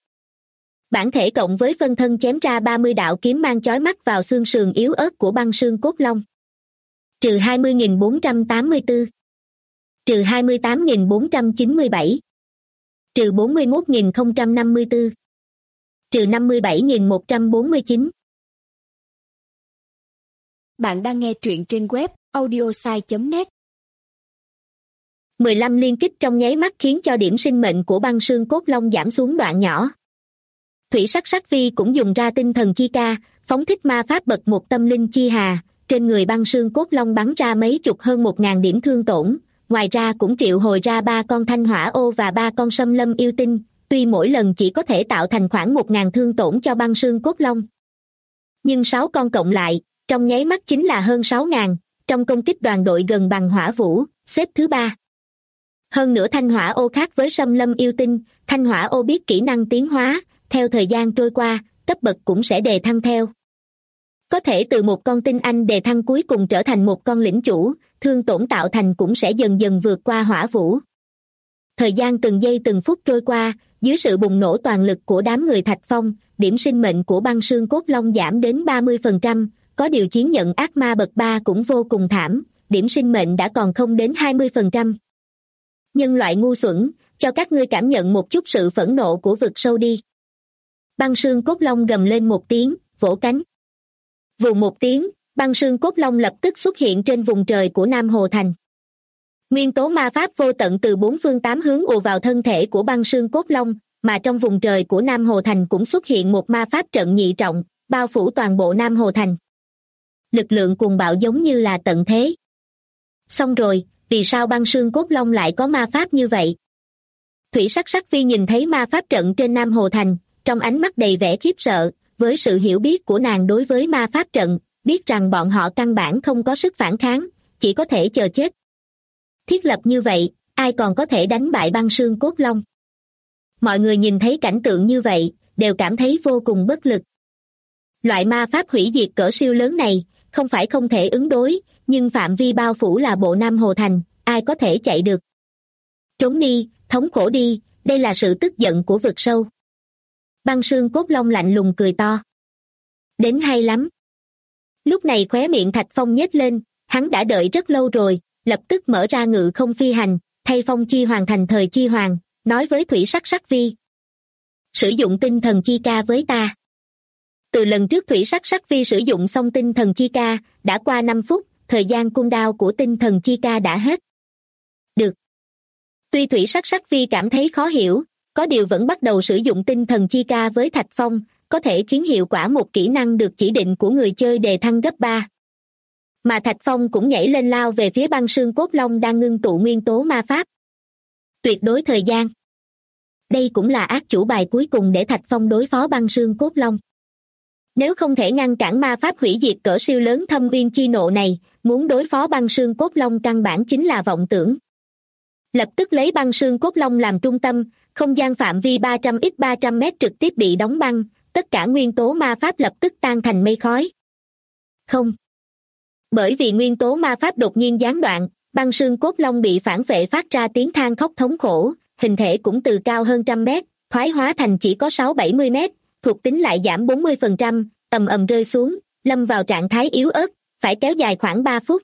Bản thể cộng với phân thân chém ra 30 đạo kiếm mang chói mắt vào xương sườn yếu ớt của băng xương cốt long. Trừ 20.484. Trừ 28.497. trừ 41.054, trừ 57.149. Bạn đang nghe truyện trên web audiosai.net. 15 liên kích trong nháy mắt khiến cho điểm sinh mệnh của băng xương cốt long giảm xuống đoạn nhỏ. Thủy sắc sắc vi cũng dùng ra tinh thần chi ca, phóng thích ma pháp bậc một tâm linh chi hà, trên người băng xương cốt long bắn ra mấy chục hơn 1.000 điểm thương tổn, ngoài ra cũng triệu hồi ra 3 con thanh hỏa ô và 3 con xâm lâm yêu tinh, tuy mỗi lần chỉ có thể tạo thành khoảng 1.000 thương tổn cho băng xương cốt long. Nhưng 6 con cộng lại, trong nháy mắt chính là hơn 6.000, trong công kích đoàn đội gần bằng hỏa vũ, xếp thứ 3. Hơn nữa thanh hỏa ô khác với xâm lâm yêu tinh, thanh hỏa ô biết kỹ năng tiến hóa, theo thời gian trôi qua, cấp bậc cũng sẽ đề thăng theo. Có thể từ một con tinh anh đề thăng cuối cùng trở thành một con lĩnh chủ, thương tổn tạo thành cũng sẽ dần dần vượt qua hỏa vũ. Thời gian từng giây từng phút trôi qua, dưới sự bùng nổ toàn lực của đám người Thạch Phong, điểm sinh mệnh của băng xương cốt long giảm đến 30%, có điều chiến nhận ác ma bậc 3 cũng vô cùng thảm, điểm sinh mệnh đã còn không đến 20%. Nhân loại ngu xuẩn, cho các ngươi cảm nhận một chút sự phẫn nộ của vực sâu đi. Băng xương cốt long gầm lên một tiếng, vỗ cánh. Vù một tiếng, băng xương cốt long lập tức xuất hiện trên vùng trời của Nam Hồ Thành. Nguyên tố ma pháp vô tận từ 4 phương 8 hướng ùa vào thân thể của băng xương cốt long, mà trong vùng trời của Nam Hồ Thành cũng xuất hiện một ma pháp trận nhị trọng, bao phủ toàn bộ Nam Hồ Thành. Lực lượng cuồng bạo giống như là tận thế. Xong rồi, vì sao băng xương cốt long lại có ma pháp như vậy? Thủy sắc sắc vi nhìn thấy ma pháp trận trên Nam Hồ Thành, trong ánh mắt đầy vẻ khiếp sợ, với sự hiểu biết của nàng đối với ma pháp trận, biết rằng bọn họ căn bản không có sức phản kháng, chỉ có thể chờ chết. Thiết lập như vậy, ai còn có thể đánh bại băng xương cốt long? Mọi người nhìn thấy cảnh tượng như vậy, đều cảm thấy vô cùng bất lực. Loại ma pháp hủy diệt cỡ siêu lớn này, không phải không thể ứng đối, nhưng phạm vi bao phủ là bộ Nam Hồ Thành, ai có thể chạy được? Trốn đi, thống khổ đi, đây là sự tức giận của vực sâu. Băng xương cốt long lạnh lùng cười to. Đến hay lắm. Lúc này khóe miệng Thạch Phong nhếch lên, hắn đã đợi rất lâu rồi, lập tức mở ra ngự không phi hành, thay phong chi hoàn thành thời chi hoàng, nói với thủy sắc sắc vi. Sử dụng tinh thần chi ca với ta. Từ lần trước thủy sắc sắc vi sử dụng xong tinh thần chi ca, đã qua 5 phút, thời gian cooldown của tinh thần chi ca đã hết. Được. Tuy thủy sắc sắc vi cảm thấy khó hiểu, có điều vẫn bắt đầu sử dụng tinh thần chi ca với Thạch Phong, có thể khiến hiệu quả một kỹ năng được chỉ định của người chơi đề thăng gấp 3. Mà Thạch Phong cũng nhảy lên lao về phía băng xương cốt long đang ngưng tụ nguyên tố ma pháp. Tuyệt đối thời gian. Đây cũng là ác chủ bài cuối cùng để Thạch Phong đối phó băng xương cốt long. Nếu không thể ngăn cản ma pháp hủy diệt cỡ siêu lớn thâm uyên chi nộ này, muốn đối phó băng xương cốt long căn bản chính là vọng tưởng. Lập tức lấy băng xương cốt long làm trung tâm, không gian phạm vi 300x300 mét trực tiếp bị đóng băng, tất cả nguyên tố ma pháp lập tức tan thành mây khói. Không. Bởi vì nguyên tố ma pháp đột nhiên gián đoạn, băng xương cốt long bị phản vệ phát ra tiếng than khóc thống khổ, hình thể cũng từ cao hơn 100 mét, thoái hóa thành chỉ có 6-70 mét, thuộc tính lại giảm 40%, ầm ầm rơi xuống, lâm vào trạng thái yếu ớt, phải kéo dài khoảng 3 phút.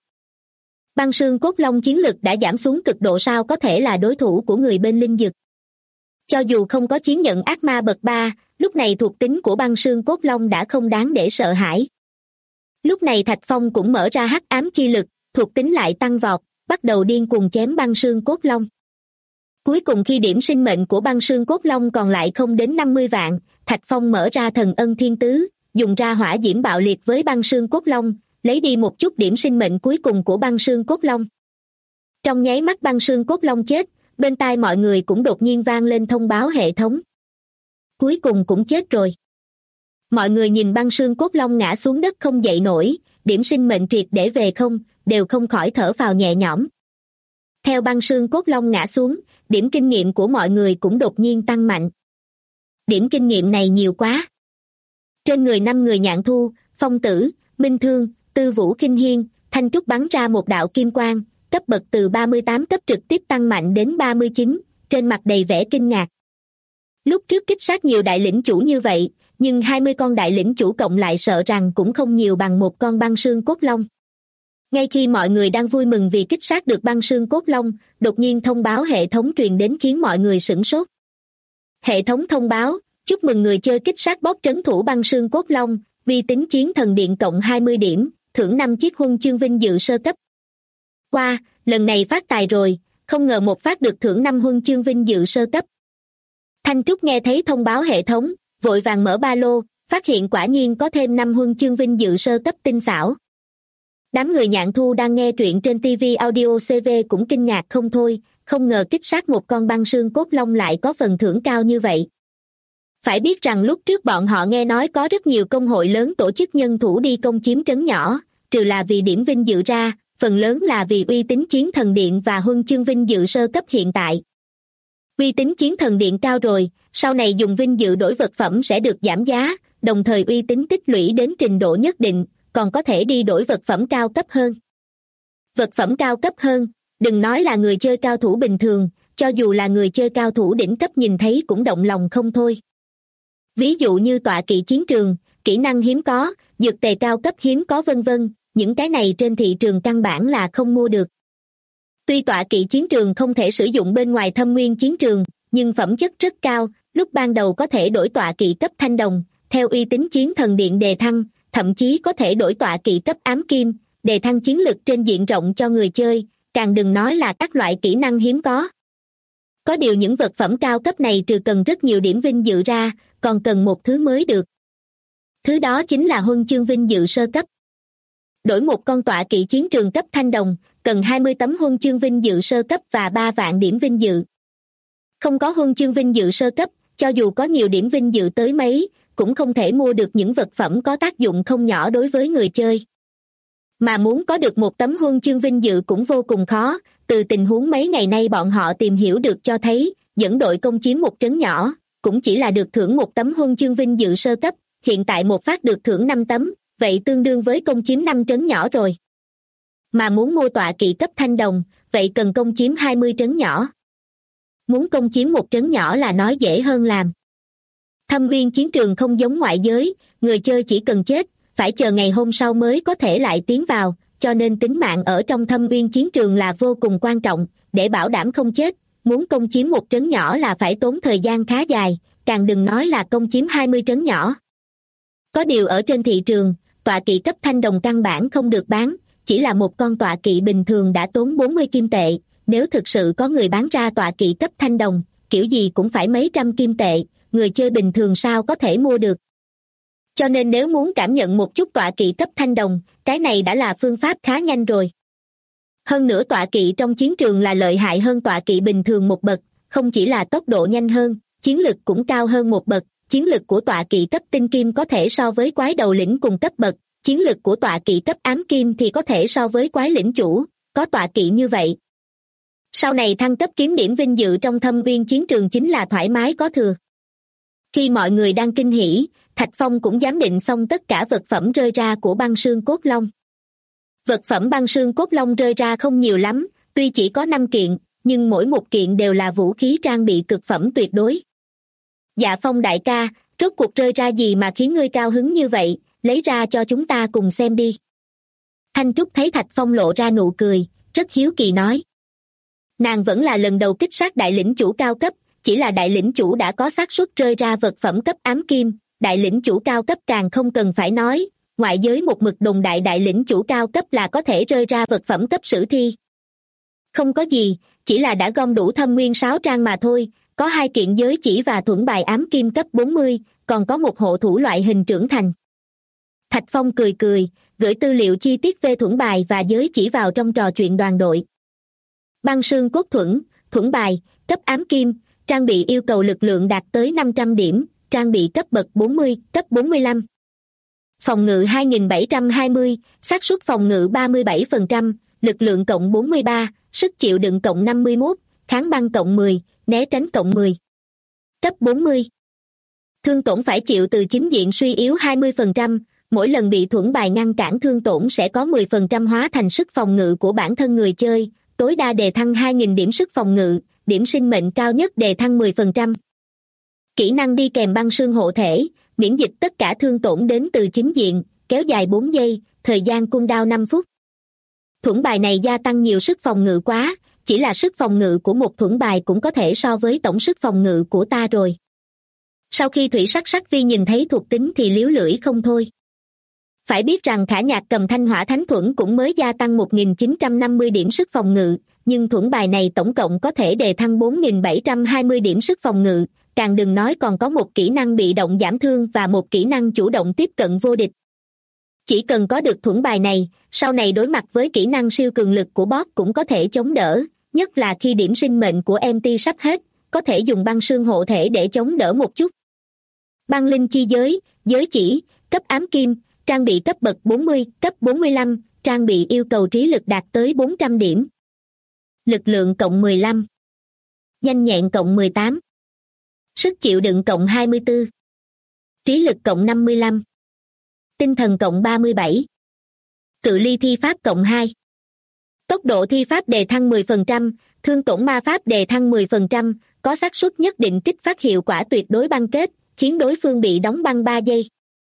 Băng xương cốt long chiến lực đã giảm xuống cực độ, sao có thể là đối thủ của người bên linh dực. Cho dù không có chiến nhận ác ma bậc 3, lúc này thuộc tính của băng xương cốt long đã không đáng để sợ hãi. Lúc này Thạch Phong cũng mở ra hắc ám chi lực, thuộc tính lại tăng vọt, bắt đầu điên cuồng chém băng xương cốt long. Cuối cùng khi điểm sinh mệnh của băng xương cốt long còn lại không đến 50 vạn, Thạch Phong mở ra thần ân thiên tứ, dùng ra hỏa diễm bạo liệt với băng xương cốt long, lấy đi một chút điểm sinh mệnh cuối cùng của băng xương cốt long. Trong nháy mắt băng xương cốt long chết, bên tai mọi người cũng đột nhiên vang lên thông báo hệ thống. Cuối cùng cũng chết rồi. Mọi người nhìn băng xương cốt long ngã xuống đất không dậy nổi, điểm sinh mệnh triệt để về không, đều không khỏi thở phào nhẹ nhõm. Theo băng xương cốt long ngã xuống, điểm kinh nghiệm của mọi người cũng đột nhiên tăng mạnh. Điểm kinh nghiệm này nhiều quá. Trên người 5 người Nhạn Thu, Phong Tử, Minh Thương, Tư Vũ Kinh Hiên, Thanh Trúc bắn ra một đạo kim quang, cấp bậc từ 38 cấp trực tiếp tăng mạnh đến 39, trên mặt đầy vẻ kinh ngạc. Lúc trước kích sát nhiều đại lĩnh chủ như vậy, nhưng 20 con đại lĩnh chủ cộng lại sợ rằng cũng không nhiều bằng một con băng xương cốt long. Ngay khi mọi người đang vui mừng vì kích sát được băng xương cốt long, đột nhiên thông báo hệ thống truyền đến khiến mọi người sửng sốt. Hệ thống thông báo, chúc mừng người chơi kích sát boss trấn thủ băng xương cốt long, uy tín chiến thần điện cộng 20 điểm, thưởng 5 chiếc huân chương vinh dự sơ cấp. Wow, lần này phát tài rồi, không ngờ một phát được thưởng 5 huân chương vinh dự sơ cấp. Thanh Trúc nghe thấy thông báo hệ thống, vội vàng mở ba lô, phát hiện quả nhiên có thêm 5 huân chương vinh dự sơ cấp tinh xảo. Đám người Nhạn Thu đang nghe truyện trên TV Audio CV cũng kinh ngạc không thôi, không ngờ kích sát một con băng xương cốt long lại có phần thưởng cao như vậy. Phải biết rằng lúc trước bọn họ nghe nói có rất nhiều công hội lớn tổ chức nhân thủ đi công chiếm trấn nhỏ, trừ là vì điểm vinh dự ra, phần lớn là vì uy tín chiến thần điện và huân chương vinh dự sơ cấp hiện tại. Uy tín chiến thần điện cao rồi, sau này dùng vinh dự đổi vật phẩm sẽ được giảm giá, đồng thời uy tín tích lũy đến trình độ nhất định, còn có thể đi đổi vật phẩm cao cấp hơn. Vật phẩm cao cấp hơn, đừng nói là người chơi cao thủ bình thường, cho dù là người chơi cao thủ đỉnh cấp nhìn thấy cũng động lòng không thôi. Ví dụ như tọa kỵ chiến trường, kỹ năng hiếm có, dược tề cao cấp hiếm có vân vân, những cái này trên thị trường căn bản là không mua được. Tuy tọa kỵ chiến trường không thể sử dụng bên ngoài thâm nguyên chiến trường, nhưng phẩm chất rất cao, lúc ban đầu có thể đổi tọa kỵ cấp thanh đồng, theo uy tín chiến thần điện đề thăng, thậm chí có thể đổi tọa kỵ cấp ám kim, đề thăng chiến lực trên diện rộng cho người chơi, càng đừng nói là các loại kỹ năng hiếm có. Có điều những vật phẩm cao cấp này trừ cần rất nhiều điểm vinh dự ra, còn cần một thứ mới được. Thứ đó chính là huân chương vinh dự sơ cấp. Đổi một con tọa kỵ chiến trường cấp thanh đồng, cần 20 tấm huân chương vinh dự sơ cấp và 3 vạn điểm vinh dự. Không có huân chương vinh dự sơ cấp, cho dù có nhiều điểm vinh dự tới mấy, cũng không thể mua được những vật phẩm có tác dụng không nhỏ đối với người chơi. Mà muốn có được một tấm huân chương vinh dự cũng vô cùng khó, từ tình huống mấy ngày nay bọn họ tìm hiểu được cho thấy, dẫn đội công chiếm một trấn nhỏ, cũng chỉ là được thưởng một tấm huân chương vinh dự sơ cấp, hiện tại một phát được thưởng 5 tấm, vậy tương đương với công chiếm 5 trấn nhỏ rồi. Mà muốn mua tọa kỵ cấp thanh đồng, vậy cần công chiếm 20 trấn nhỏ. Muốn công chiếm một trấn nhỏ là nói dễ hơn làm. Thâm viên chiến trường không giống ngoại giới, người chơi chỉ cần chết, phải chờ ngày hôm sau mới có thể lại tiến vào, cho nên tính mạng ở trong thâm viên chiến trường là vô cùng quan trọng, để bảo đảm không chết, muốn công chiếm một trấn nhỏ là phải tốn thời gian khá dài, càng đừng nói là công chiếm 20 trấn nhỏ. Có điều ở trên thị trường, tọa kỵ cấp thanh đồng căn bản không được bán, chỉ là một con tọa kỵ bình thường đã tốn 40 kim tệ, nếu thực sự có người bán ra tọa kỵ cấp thanh đồng, kiểu gì cũng phải mấy trăm kim tệ, người chơi bình thường sao có thể mua được. Cho nên nếu muốn cảm nhận một chút tọa kỵ cấp thanh đồng, cái này đã là phương pháp khá nhanh rồi. Hơn nữa tọa kỵ trong chiến trường là lợi hại hơn tọa kỵ bình thường một bậc, không chỉ là tốc độ nhanh hơn, chiến lực cũng cao hơn một bậc, chiến lực của tọa kỵ cấp tinh kim có thể so với quái đầu lĩnh cùng cấp bậc, chiến lực của tọa kỵ cấp ám kim thì có thể so với quái lĩnh chủ, có tọa kỵ như vậy. Sau này thăng cấp kiếm điểm vinh dự trong thâm viên chiến trường chính là thoải mái có thừa. Khi mọi người đang kinh hỉ, Thạch Phong cũng giám định xong tất cả vật phẩm rơi ra của băng xương cốt long. Vật phẩm băng xương cốt long rơi ra không nhiều lắm, tuy chỉ có 5 kiện, nhưng mỗi một kiện đều là vũ khí trang bị cực phẩm tuyệt đối. Dạ Phong đại ca, rốt cuộc rơi ra gì mà khiến ngươi cao hứng như vậy, lấy ra cho chúng ta cùng xem đi. Thanh Trúc thấy Thạch Phong lộ ra nụ cười, rất hiếu kỳ nói. Nàng vẫn là lần đầu kích sát đại lĩnh chủ cao cấp, chỉ là đại lĩnh chủ đã có xác suất rơi ra vật phẩm cấp ám kim, đại lĩnh chủ cao cấp càng không cần phải nói, ngoại giới một mực đồn đại đại lĩnh chủ cao cấp là có thể rơi ra vật phẩm cấp sử thi. Không có gì, chỉ là đã gom đủ thâm nguyên 6 trang mà thôi, có 2 kiện giới chỉ và thuẫn bài ám kim cấp 40, còn có một hộ thủ loại hình trưởng thành. Thạch Phong cười cười, gửi tư liệu chi tiết về thuẫn bài và giới chỉ vào trong trò chuyện đoàn đội. Băng xương cốt thuẫn bài, cấp ám kim, trang bị yêu cầu lực lượng đạt tới 500 điểm, trang bị cấp bậc 40, cấp 45. Phòng ngự 2720, xác suất phòng ngự 37%, lực lượng cộng 43, sức chịu đựng cộng 51, kháng băng cộng 10, né tránh cộng 10. Cấp 40. Thương tổn phải chịu từ chính diện suy yếu 20%, mỗi lần bị thuẫn bài ngăn cản thương tổn sẽ có 10% hóa thành sức phòng ngự của bản thân người chơi, tối đa đề thăng 2.000 điểm sức phòng ngự, điểm sinh mệnh cao nhất đề thăng 10%. Kỹ năng đi kèm băng xương hộ thể, miễn dịch tất cả thương tổn đến từ chính diện, kéo dài 4 giây, thời gian cooldown 5 phút. Thuẫn bài này gia tăng nhiều sức phòng ngự quá, chỉ là sức phòng ngự của một thuẫn bài cũng có thể so với tổng sức phòng ngự của ta rồi. Sau khi thủy sắc sắc vi nhìn thấy thuộc tính thì liếu lưỡi không thôi. Phải biết rằng Khả Nhạc cầm thanh hỏa thánh thuẫn cũng mới gia tăng 1.950 điểm sức phòng ngự, nhưng thuẫn bài này tổng cộng có thể đề thăng 4.720 điểm sức phòng ngự, càng đừng nói còn có một kỹ năng bị động giảm thương và một kỹ năng chủ động tiếp cận vô địch. Chỉ cần có được thuẫn bài này, sau này đối mặt với kỹ năng siêu cường lực của boss cũng có thể chống đỡ, nhất là khi điểm sinh mệnh của MT sắp hết, có thể dùng băng xương hộ thể để chống đỡ một chút. Băng linh chi giới, giới chỉ, cấp ám kim, trang bị cấp bậc 40, cấp 45, trang bị yêu cầu trí lực đạt tới 400 điểm. Lực lượng cộng 15. Nhanh nhẹn cộng 18. Sức chịu đựng cộng 24. Trí lực cộng 55. Tinh thần cộng 37. Cự ly thi pháp cộng 2. Tốc độ thi pháp đề thăng 10%, thương tổn ma pháp đề thăng 10%, có xác suất nhất định kích phát hiệu quả tuyệt đối băng kết, khiến đối phương bị đóng băng 3 giây.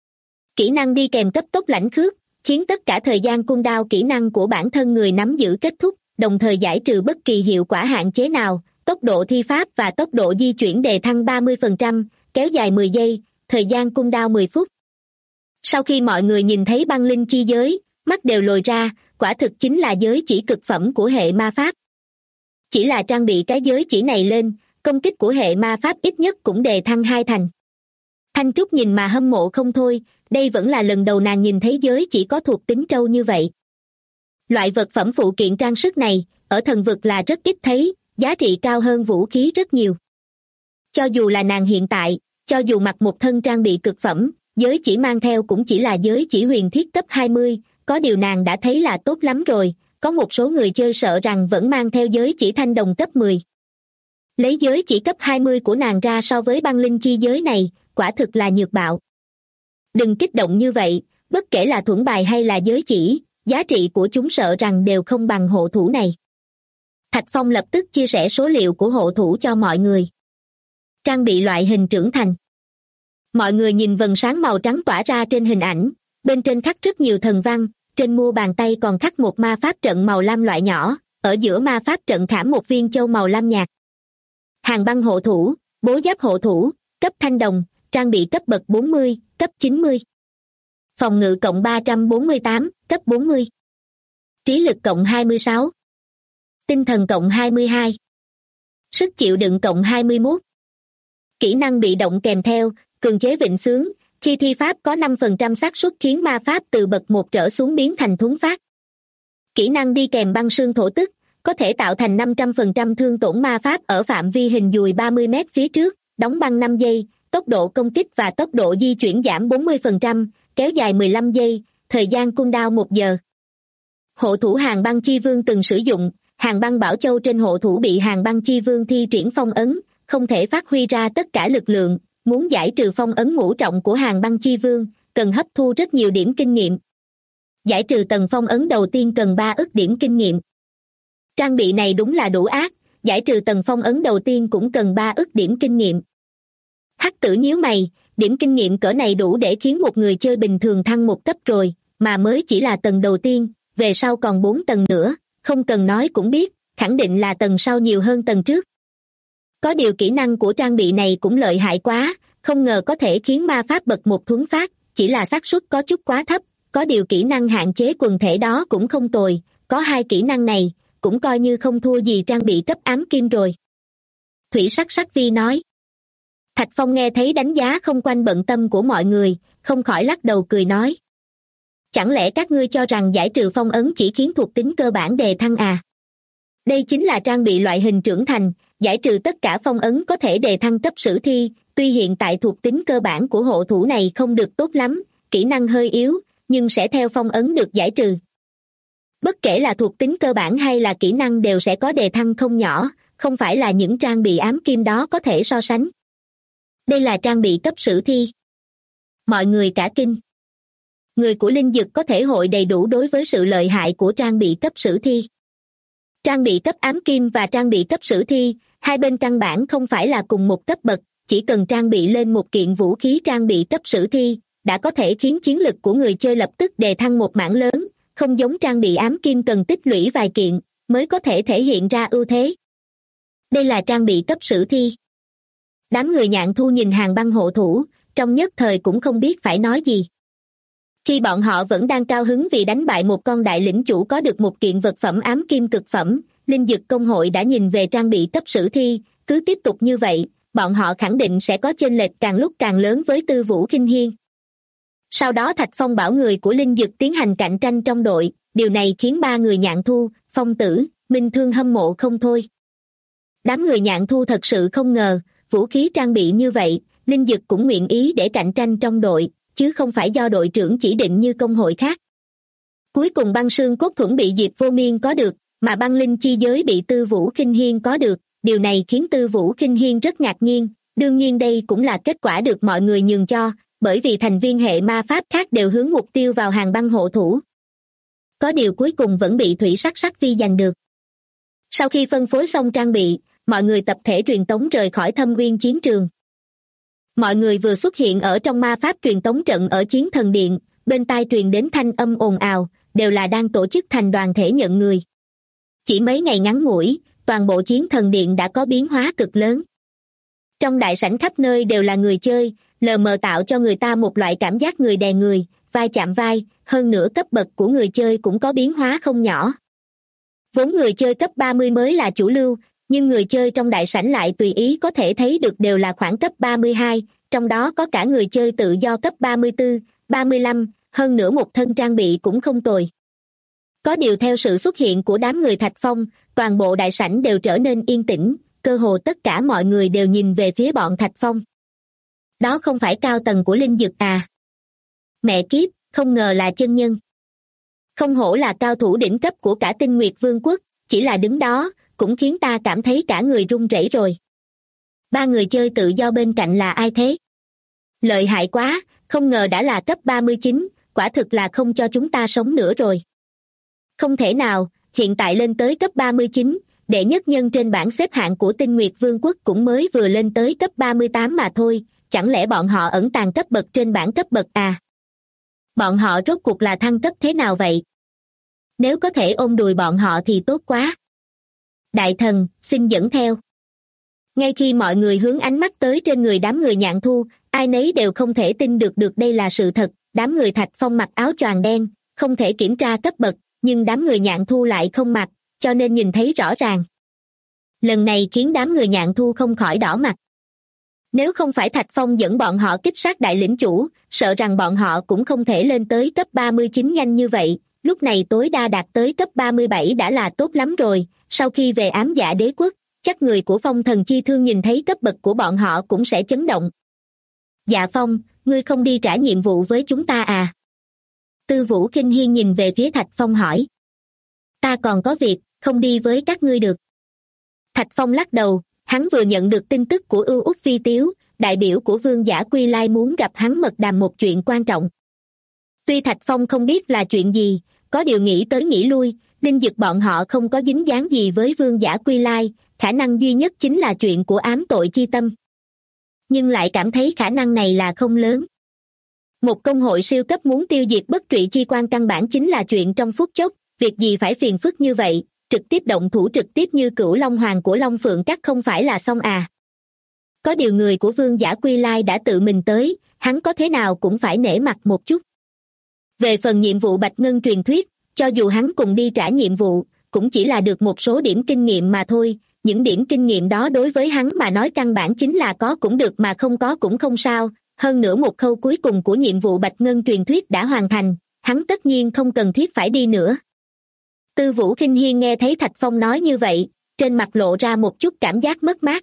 Kỹ năng đi kèm cấp tốc lãnh khước, khiến tất cả thời gian cooldown kỹ năng của bản thân người nắm giữ kết thúc, đồng thời giải trừ bất kỳ hiệu quả hạn chế nào, tốc độ thi pháp và tốc độ di chuyển đề thăng 30%, kéo dài 10 giây, thời gian cooldown 10 phút. Sau khi mọi người nhìn thấy băng linh chi giới, mắt đều lồi ra, quả thực chính là giới chỉ cực phẩm của hệ ma pháp. Chỉ là trang bị cái giới chỉ này lên, công kích của hệ ma pháp ít nhất cũng đề thăng 2 thành. Thanh Trúc nhìn mà hâm mộ không thôi, đây vẫn là lần đầu nàng nhìn thấy giới chỉ có thuộc tính trâu như vậy. Loại vật phẩm phụ kiện trang sức này, ở thần vực là rất ít thấy, giá trị cao hơn vũ khí rất nhiều. Cho dù là nàng hiện tại, cho dù mặc một thân trang bị cực phẩm, giới chỉ mang theo cũng chỉ là giới chỉ huyền thiết cấp 20, có điều nàng đã thấy là tốt lắm rồi, có một số người chơi sợ rằng vẫn mang theo giới chỉ thanh đồng cấp 10. Lấy giới chỉ cấp 20 của nàng ra so với băng linh chi giới này, quả thực là nhược bạo. Đừng kích động như vậy, bất kể là thuẫn bài hay là giới chỉ, giá trị của chúng sợ rằng đều không bằng hộ thủ này. Thạch Phong lập tức chia sẻ số liệu của hộ thủ cho mọi người. Trang bị loại hình trưởng thành. Mọi người nhìn vầng sáng màu trắng tỏa ra trên hình ảnh, bên trên khắc rất nhiều thần văn, trên mu bàn tay còn khắc một ma pháp trận màu lam loại nhỏ, ở giữa ma pháp trận khảm một viên châu màu lam nhạt. Hàng băng hộ thủ, bố giáp hộ thủ, cấp thanh đồng, trang bị cấp bậc 40, cấp 90. Phòng ngự cộng 348, cấp 40. Trí lực cộng 26. Tinh thần cộng 22. Sức chịu đựng cộng 21. Kỹ năng bị động kèm theo, cường chế vịnh xướng, khi thi pháp có 5% xác suất khiến ma pháp từ bậc 1 trở xuống biến thành thuấn phát. Kỹ năng đi kèm băng sương thổ tức, có thể tạo thành 500% thương tổn ma pháp ở phạm vi hình dùi 30 mét phía trước, đóng băng 5 giây, tốc độ công kích và tốc độ di chuyển giảm 40%, kéo dài 15 giây, thời gian cooldown 1 giờ. Hộ thủ Hàng Băng Chi Vương từng sử dụng, Hàng Băng Bảo Châu trên hộ thủ bị Hàng Băng Chi Vương thi triển phong ấn, không thể phát huy ra tất cả lực lượng, muốn giải trừ phong ấn ngũ trọng của Hàng Băng Chi Vương, cần hấp thu rất nhiều điểm kinh nghiệm. Giải trừ tầng phong ấn đầu tiên cần 3 ức điểm kinh nghiệm. Trang bị này đúng là đủ ác, giải trừ tầng phong ấn đầu tiên cũng cần 3 ức điểm kinh nghiệm. Hắc Tử nhíu mày, điểm kinh nghiệm cỡ này đủ để khiến một người chơi bình thường thăng một cấp rồi, mà mới chỉ là tầng đầu tiên, về sau còn 4 tầng nữa, không cần nói cũng biết, khẳng định là tầng sau nhiều hơn tầng trước. Có điều kỹ năng của trang bị này cũng lợi hại quá, không ngờ có thể khiến ma pháp bậc 1 thuấn phát, chỉ là xác suất có chút quá thấp, có điều kỹ năng hạn chế quần thể đó cũng không tồi, có 2 kỹ năng này, cũng coi như không thua gì trang bị cấp ám kim rồi. Thủy Sắc Sắc Vi nói. Thạch Phong nghe thấy đánh giá không quanh bận tâm của mọi người, không khỏi lắc đầu cười nói. Chẳng lẽ các ngươi cho rằng giải trừ phong ấn chỉ khiến thuộc tính cơ bản đề thăng à? Đây chính là trang bị loại hình trưởng thành, giải trừ tất cả phong ấn có thể đề thăng cấp sử thi, tuy hiện tại thuộc tính cơ bản của hộ thủ này không được tốt lắm, kỹ năng hơi yếu, nhưng sẽ theo phong ấn được giải trừ. Bất kể là thuộc tính cơ bản hay là kỹ năng đều sẽ có đề thăng không nhỏ, không phải là những trang bị ám kim đó có thể so sánh. Đây là trang bị cấp sử thi. Mọi người cả kinh. Người của linh dực có thể hội đầy đủ đối với sự lợi hại của trang bị cấp sử thi. Trang bị cấp ám kim và trang bị cấp sử thi, hai bên căn bản không phải là cùng một cấp bậc, chỉ cần trang bị lên một kiện vũ khí trang bị cấp sử thi, đã có thể khiến chiến lực của người chơi lập tức đề thăng một mảng lớn, không giống trang bị ám kim cần tích lũy vài kiện, mới có thể thể hiện ra ưu thế. Đây là trang bị cấp sử thi. Đám người Nhạn Thu nhìn Hàn Băng hộ thủ, trong nhất thời cũng không biết phải nói gì. Khi bọn họ vẫn đang cao hứng vì đánh bại một con đại lĩnh chủ có được một kiện vật phẩm ám kim cực phẩm, Linh Dực Công hội đã nhìn về trang bị cấp sử thi, cứ tiếp tục như vậy, bọn họ khẳng định sẽ có chênh lệch càng lúc càng lớn với Tư Vũ Khinh Hiên. Sau đó Thạch Phong bảo người của Linh Dực tiến hành cạnh tranh trong đội, điều này khiến ba người Nhạn Thu, Phong Tử, Minh Thương hâm mộ không thôi. Đám người Nhạn Thu thật sự không ngờ, vũ khí trang bị như vậy, Linh Dực cũng nguyện ý để cạnh tranh trong đội, chứ không phải do đội trưởng chỉ định như công hội khác. Cuối cùng băng xương cốt thuẫn bị Diệp Vô Miên có được, mà băng linh chi giới bị Tư Vũ Khinh Hiên có được, điều này khiến Tư Vũ Khinh Hiên rất ngạc nhiên, đương nhiên đây cũng là kết quả được mọi người nhường cho, bởi vì thành viên hệ ma pháp khác đều hướng mục tiêu vào Hàn Băng hộ thủ. Có điều cuối cùng vẫn bị Thủy Sắc Sắc Phi giành được. Sau khi phân phối xong trang bị, mọi người tập thể truyền tống rời khỏi Thâm Uyên chiến trường. Mọi người vừa xuất hiện ở trong ma pháp truyền tống trận ở Chiến Thần Điện, bên tai truyền đến thanh âm ồn ào, đều là đang tổ chức thành đoàn thể nhận người. Chỉ mấy ngày ngắn ngủi, toàn bộ Chiến Thần Điện đã có biến hóa cực lớn. Trong đại sảnh khắp nơi đều là người chơi, lờ mờ tạo cho người ta một loại cảm giác người đè người, vai chạm vai, hơn nữa cấp bậc của người chơi cũng có biến hóa không nhỏ. Vốn người chơi cấp 30 mới là chủ lưu, nhưng người chơi trong đại sảnh lại tùy ý có thể thấy được đều là khoảng cấp 32, trong đó có cả người chơi tự do cấp 34, 35, hơn nữa một thân trang bị cũng không tồi. Có điều theo sự xuất hiện của đám người Thạch Phong, toàn bộ đại sảnh đều trở nên yên tĩnh, cơ hồ tất cả mọi người đều nhìn về phía bọn Thạch Phong. Đó không phải cao tầng của Linh Dực à? Mẹ kiếp, không ngờ là chân nhân. Không hổ là cao thủ đỉnh cấp của cả Tinh Nguyệt Vương quốc, chỉ là đứng đó, cũng khiến ta cảm thấy cả người run rẩy rồi. Ba người chơi tự do bên cạnh là ai thế? Lợi hại quá, không ngờ đã là cấp 39, quả thực là không cho chúng ta sống nữa rồi. Không thể nào, hiện tại lên tới cấp 39, đệ nhất nhân trên bảng xếp hạng của Tinh Nguyệt Vương quốc cũng mới vừa lên tới cấp 38 mà thôi, chẳng lẽ bọn họ ẩn tàng cấp bậc trên bảng cấp bậc à? Bọn họ rốt cuộc là thăng cấp thế nào vậy? Nếu có thể ôm đùi bọn họ thì tốt quá. Đại thần, xin dẫn theo. Ngay khi mọi người hướng ánh mắt tới trên người đám người Nhạn Thu, ai nấy đều không thể tin được đây là sự thật, đám người Thạch Phong mặc áo choàng đen, không thể kiểm tra cấp bậc, nhưng đám người Nhạn Thu lại không mặc, cho nên nhìn thấy rõ ràng. Lần này khiến đám người Nhạn Thu không khỏi đỏ mặt. Nếu không phải Thạch Phong dẫn bọn họ kích sát đại lĩnh chủ, sợ rằng bọn họ cũng không thể lên tới cấp 39 nhanh như vậy, lúc này tối đa đạt tới cấp 37 đã là tốt lắm rồi, sau khi về Ám Dạ Đế quốc, chắc người của Phong Thần Chi Thương nhìn thấy cấp bậc của bọn họ cũng sẽ chấn động. Dạ Phong, ngươi không đi trả nhiệm vụ với chúng ta à? Tư Vũ Khinh Hiên nhìn về phía Thạch Phong hỏi. Ta còn có việc, không đi với các ngươi được. Thạch Phong lắc đầu, hắn vừa nhận được tin tức của Ưu Úc Phi Tiếu, đại biểu của Vương Giả Quy Lai muốn gặp hắn mật đàm một chuyện quan trọng. Tuy Thạch Phong không biết là chuyện gì, có điều nghĩ tới nghĩ lui, Linh Dực bọn họ không có dính dáng gì với Vương Giả Quy Lai, khả năng duy nhất chính là chuyện của ám tội chi tâm. Nhưng lại cảm thấy khả năng này là không lớn. Một công hội siêu cấp muốn tiêu diệt bất trụy chi quan căn bản chính là chuyện trong phút chốc, việc gì phải phiền phức như vậy, trực tiếp động thủ trực tiếp như Cửu Long Hoàng của Long Phượng Các không phải là xong à. Có điều người của Vương Giả Quy Lai đã tự mình tới, hắn có thế nào cũng phải nể mặt một chút. Về phần nhiệm vụ Bạch Ngân truyền thuyết, cho dù hắn cùng đi trả nhiệm vụ, cũng chỉ là được một số điểm kinh nghiệm mà thôi, những điểm kinh nghiệm đó đối với hắn mà nói căn bản chính là có cũng được mà không có cũng không sao, hơn nữa một khâu cuối cùng của nhiệm vụ Bạch Ngân truyền thuyết đã hoàn thành, hắn tất nhiên không cần thiết phải đi nữa. Tư Vũ Khinh Hiên nghe thấy Thạch Phong nói như vậy, trên mặt lộ ra một chút cảm giác mất mát.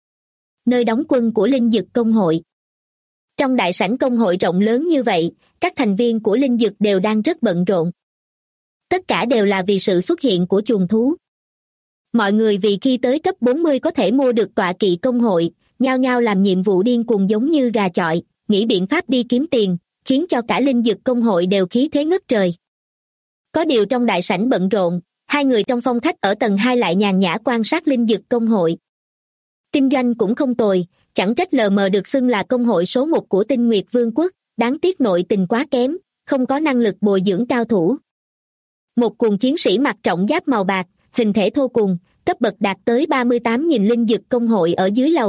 Nơi đóng quân của Linh Dực Công hội. Trong đại sảnh công hội rộng lớn như vậy, các thành viên của Linh Dực đều đang rất bận rộn. Tất cả đều là vì sự xuất hiện của chuồng thú. Mọi người vì khi tới cấp 40 có thể mua được tọa kỵ công hội, nhao nhao làm nhiệm vụ điên cuồng giống như gà chọi, nghĩ biện pháp đi kiếm tiền, khiến cho cả Linh Dực Công hội đều khí thế ngất trời. Có điều trong đại sảnh bận rộn, hai người trong phòng khách ở tầng 2 lại nhàn nhã quan sát Linh Dực Công hội. Kinh doanh cũng không tồi, chẳng trách LM được xưng là công hội số 1 của Tinh Nguyệt Vương quốc, đáng tiếc nội tình quá kém, không có năng lực bồi dưỡng cao thủ. Một cuồng chiến sĩ mặc trọng giáp màu bạc, hình thể thô cùng, cấp bậc đạt tới 38 nhìn Linh Dực Công hội ở dưới lầu,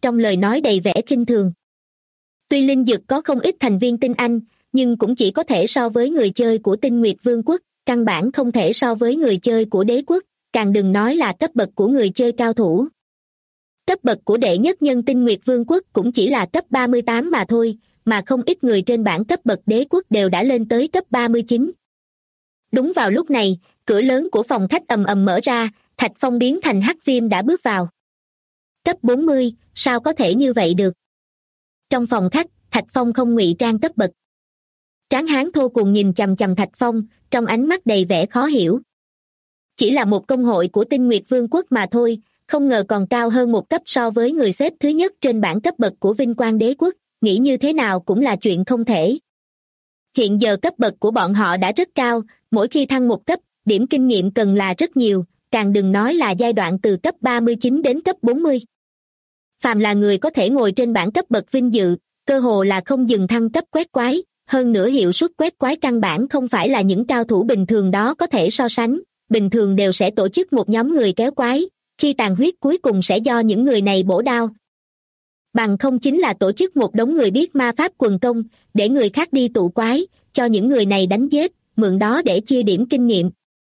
trong lời nói đầy vẻ khinh thường. Tuy linh dực có không ít thành viên tinh anh, nhưng cũng chỉ có thể so với người chơi của Tinh Nguyệt Vương quốc, căn bản không thể so với người chơi của đế quốc, càng đừng nói là cấp bậc của người chơi cao thủ. Cấp bậc của đệ nhất nhân Tinh Nguyệt Vương quốc cũng chỉ là cấp 38 mà thôi, mà không ít người trên bảng cấp bậc đế quốc đều đã lên tới cấp 39. Đúng vào lúc này, cửa lớn của phòng khách ầm ầm mở ra, Thạch Phong biến thành hắc viêm đã bước vào. Cấp 40, sao có thể như vậy được? Trong phòng khách, Thạch Phong không ngụy trang cấp bậc. Tráng hán thô cuồng nhìn chằm chằm Thạch Phong, trong ánh mắt đầy vẻ khó hiểu. Chỉ là một công hội của Tinh Nguyệt Vương quốc mà thôi, không ngờ còn cao hơn một cấp so với người xếp thứ nhất trên bảng cấp bậc của Vinh Quang Đế quốc, nghĩ như thế nào cũng là chuyện không thể. Hiện giờ cấp bậc của bọn họ đã rất cao, mỗi khi thăng một cấp, điểm kinh nghiệm cần là rất nhiều, càng đừng nói là giai đoạn từ cấp 39 đến cấp 40. Phàm là người có thể ngồi trên bảng cấp bậc vinh dự, cơ hồ là không dừng thăng cấp quét quái, hơn nữa hiệu suất quét quái căn bản không phải là những cao thủ bình thường đó có thể so sánh, bình thường đều sẽ tổ chức một nhóm người kéo quái, khi tàn huyết cuối cùng sẽ do những người này bổ đao. Bằng không chính là tổ chức một đống người biết ma pháp quần công, để người khác đi tụ quái, cho những người này đánh giết, mượn đó để chia điểm kinh nghiệm.